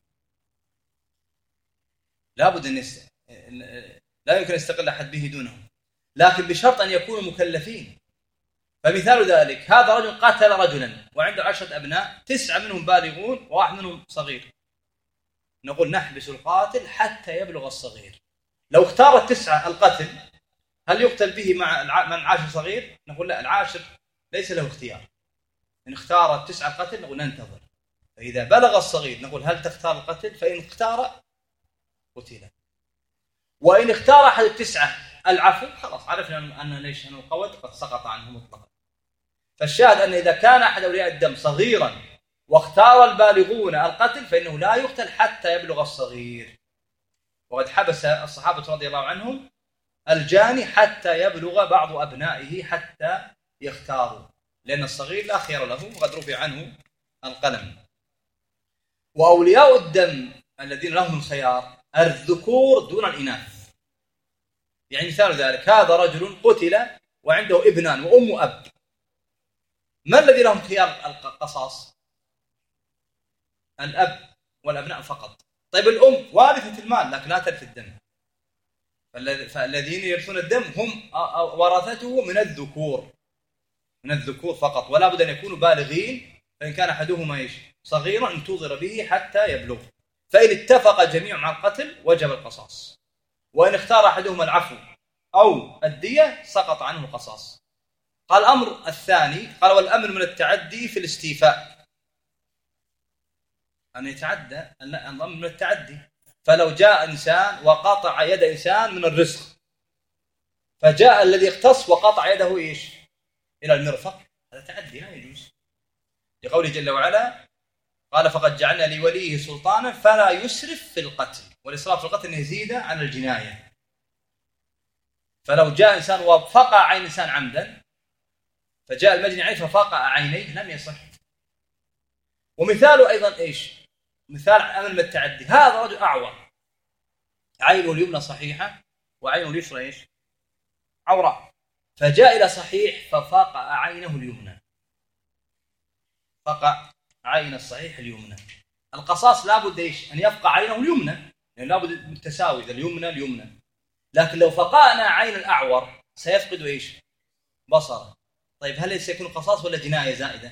Speaker 1: لا بد أن لا يمكن يستقل أحد به دونهم، لكن بشرط أن يكونوا مكلفين. فمثال ذلك هذا رجل قتل رجلا وعنده 10 أبناء، 9 منهم بالغون وواحد منهم صغير. نقول نحبس القاتل حتى يبلغ الصغير. لو اختار ال9 القتل، هل يقتل به مع من 10 صغير؟ نقول لا، العاشر ليس له اختيار. إن اختار ال9 القتل نقول ننتظر، فإذا بلغ الصغير نقول هل تختار القتل؟ فإن اختار قتل، وإن اختار أحد ال9 العفو خلاص عرفنا أن القود قد سقط عنه مطلقا. فالشاهد أن إذا كان أحد أولياء الدم صغيرا واختار البالغون القتل فإنه لا يقتل حتى يبلغ الصغير. وقد حبس الصحابة رضي الله عنهم الجاني حتى يبلغ بعض أبنائه حتى يختاروا، لأن الصغير لا خيار له وقد رفع عنه القلم. وأولياء الدم الذين لهم الخيار الذكور دون الإناث. يعني مثال ذلك هذا رجل قتل وعنده ابنان وأم وأب، ما الذي لهم خيار القصاص؟ الأب والأبناء فقط. طيب الأم وارثة المال لكن لا ترث الدم، فالذين يرثون الدم هم ورثته من الذكور فقط، ولا بد أن يكونوا بالغين، فإن كان أحدهما صغيرا انتظر به حتى يبلغ، فإن اتفق الجميع مع القتل وجب القصاص، وإن اختار أحدهما العفو أو الدية سقط عنه القصاص. قال الأمر الثاني، قال والأمر من التعدي في الاستيفاء، أن يتعدى الأمر من التعدي. فلو جاء إنسان وقطع يد إنسان من الرزق، فجاء الذي اقتص وقطع يده إلى المرفق، هذا تعدي لا يجوز، لقوله جل وعلا قال فقد جعلنا لوليه سلطانا فلا يسرف في القتل، والإسراف في القتل يزيد عن الجناية. فلو جاء إنسان وفقع عين إنسان عمدا، فجاء المجني عليه ففقع عينيه لم يصح. ومثاله أيضا مثال أمر من التعدي، هذا رجل أعور عينه اليمنى صحيحة وعينه اليسرى عوراء، فجاء إلى صحيح ففقع عينه اليمنى، فقع عين الصحيح اليمنى، القصاص لابد أن يفقع عينه اليمنى، يعني لابد التساوي اليمنى. لكن لو فقعنا عين الأعور سيفقد بصره. طيب هل سيكون قصاص ولا جناية زائدة؟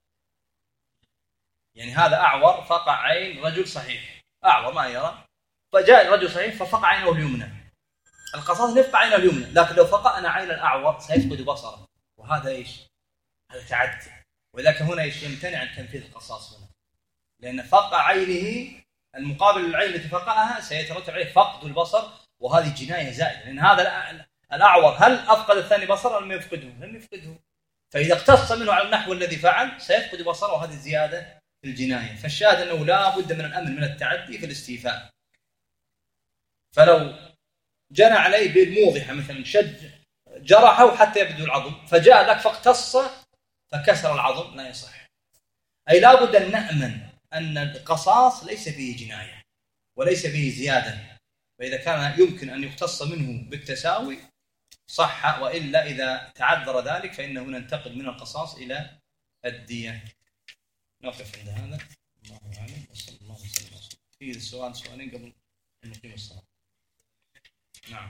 Speaker 1: يعني هذا أعور فقع عين رجل صحيح، أعور ما يرى، فجاء رجل صحيح ففقع عينه اليمنى، القصاص يفقع عينه اليمنى، لكن لو فقعنا عين الأعور سيفقد بصره، وهذا هذا تعدي. ولكن هنا يمتنع عن تنفيذ القصاص هنا، لأن فقع عينه المقابل للعين التي فقعها سيترتب عليه فقد البصر، وهذه جناية زائدة، لأن هذا الأعور هل أفقد الثاني بصره لم يفقده؟ لم يفقده، فإذا اقتص منه على النحو الذي فعل سيفقد بصره، وهذه زيادة في الجناية. فالشاهد أنه لا بد من الأمن من التعدي في الاستيفاء. فلو جنى عليه بالموضحة مثلا جرحه حتى يبدو العظم، فجاء ذاك فاقتص فكسر العظم، لا يصح. أي لا بد أن نأمن أن القصاص ليس فيه جناية وليس فيه زيادة، فإذا كان يمكن أن يقتص منه بالتساوي صح، وإلا إذا تعذر ذلك فإنه ننتقل من القصاص إلى الدية. نقف عند هذا، الله أعلم، وصلى الله وسلم. في سؤالين قبل أن نقيم الصلاة. نعم.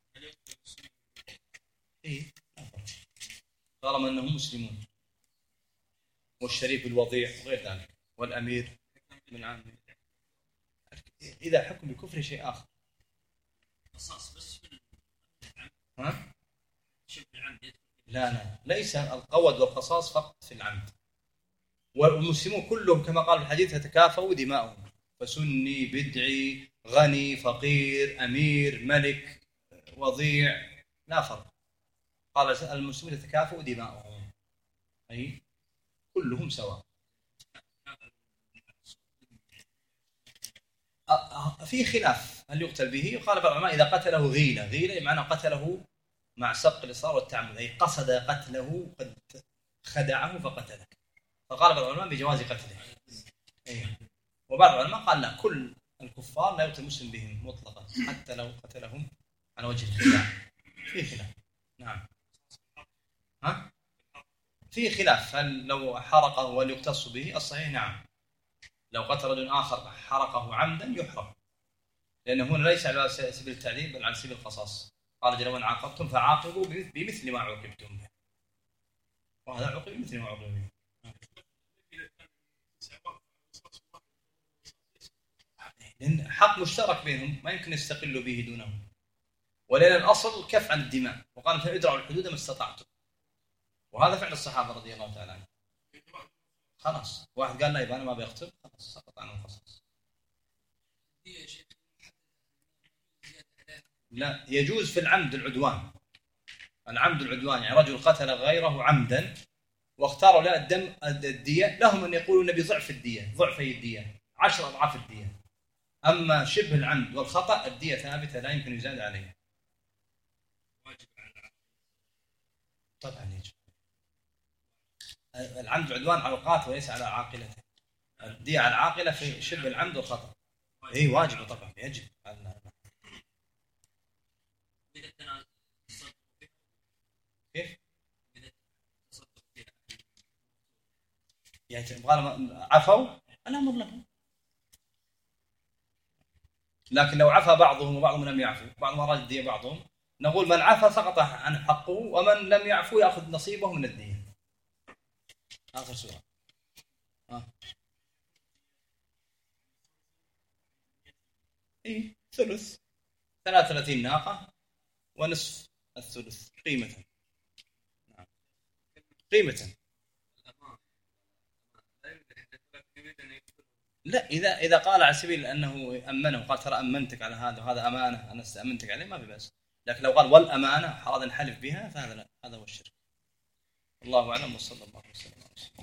Speaker 1: طالما أنهم مسلمون، والشريف الوضيع وغير ذلك، والأمير من عام، إذا حكم بكفر شيء آخر. قصاص بس شبه العمد. لا ليس القود والقصاص فقط في العمد، والمسلمون كلهم كما قال في الحديث يتكافوا دماؤهم، فسني بدعي غني فقير أمير ملك وضيع لا فرق، قال المسلمون يتكافوا دماؤهم، أي كلهم سواء. في خلاف هل يقتل به، وقال بعض العلماء إذا قتله غيلة بمعنى قتله مع سبق الإصرار والتعمد، أي قصد قتله قد خدعه فقتله، فقال بعض العلماء بجواز قتله. وبعض العلماء قال لا، كل الكفار لا يقتل المسلم بهم مطلقا حتى لو قتلهم على وجه الخداع. في خلاف. نعم. في خلاف هل لو حرقه وليقتص يقتص به، الصحيح نعم، لو قتل رجل آخر حرقه عمدا يحرق، لأنه هنا ليس على سبيل التعذيب بل على سبيل القصاص. قال جل وعلا عاقبتم فعاقبوا بمثل ما عوقبتم به، وهذا عوقب بمثل ما عوقبتم به. لأن حق مشترك بينهم ما يمكن يستقلوا به دونهم، ولأن الأصل الكف عن الدماء، وقال فادرعوا الحدود ما استطعتم، وهذا فعل الصحابة رضي الله تعالى عنهم. خلاص واحد قال لا يبقى أنا ما بيقتل، خلاص سقط عنه القصاص. لا يجوز في العمد العدوان، العمد العدوان يعني رجل قتل غيره عمدا واختاروا له الدية، لهم أن يقولوا النبي ضعف الدية، ضعفي الدية 10 أضعاف الدية. أما شبه العمد والخطأ الدية ثابتة لا يمكن يزاد عليها. طبعا يجب العمد العدوان على القاتل وليس على عاقلته، الدية على العاقلة في شبه العمد والخطأ. إيه واجب طبعا يجب. كيف؟ يعني تبغى عفوا الأمر لهم، لكن لو عفى بعضهم وبعضهم لم يعفوا، بعضهم أراد الدية بعضهم، نقول من عفى سقط عنه حقه، ومن لم يعفو يأخذ نصيبه من الدية. آخر سؤال. ثلث 33 ناقة ونصف الثلث قيمة. نعم. قيمة. لا، إذا قال على سبيل أنه أمنه وقال ترى أمنتك على هذا وهذا أمانة أنا استأمنتك عليه ما في بأس، لكن لو قال والأمانة أراد نحلف بها فهذا هذا هو الشرك. الله أعلم وصلى الله وسلم على رسوله.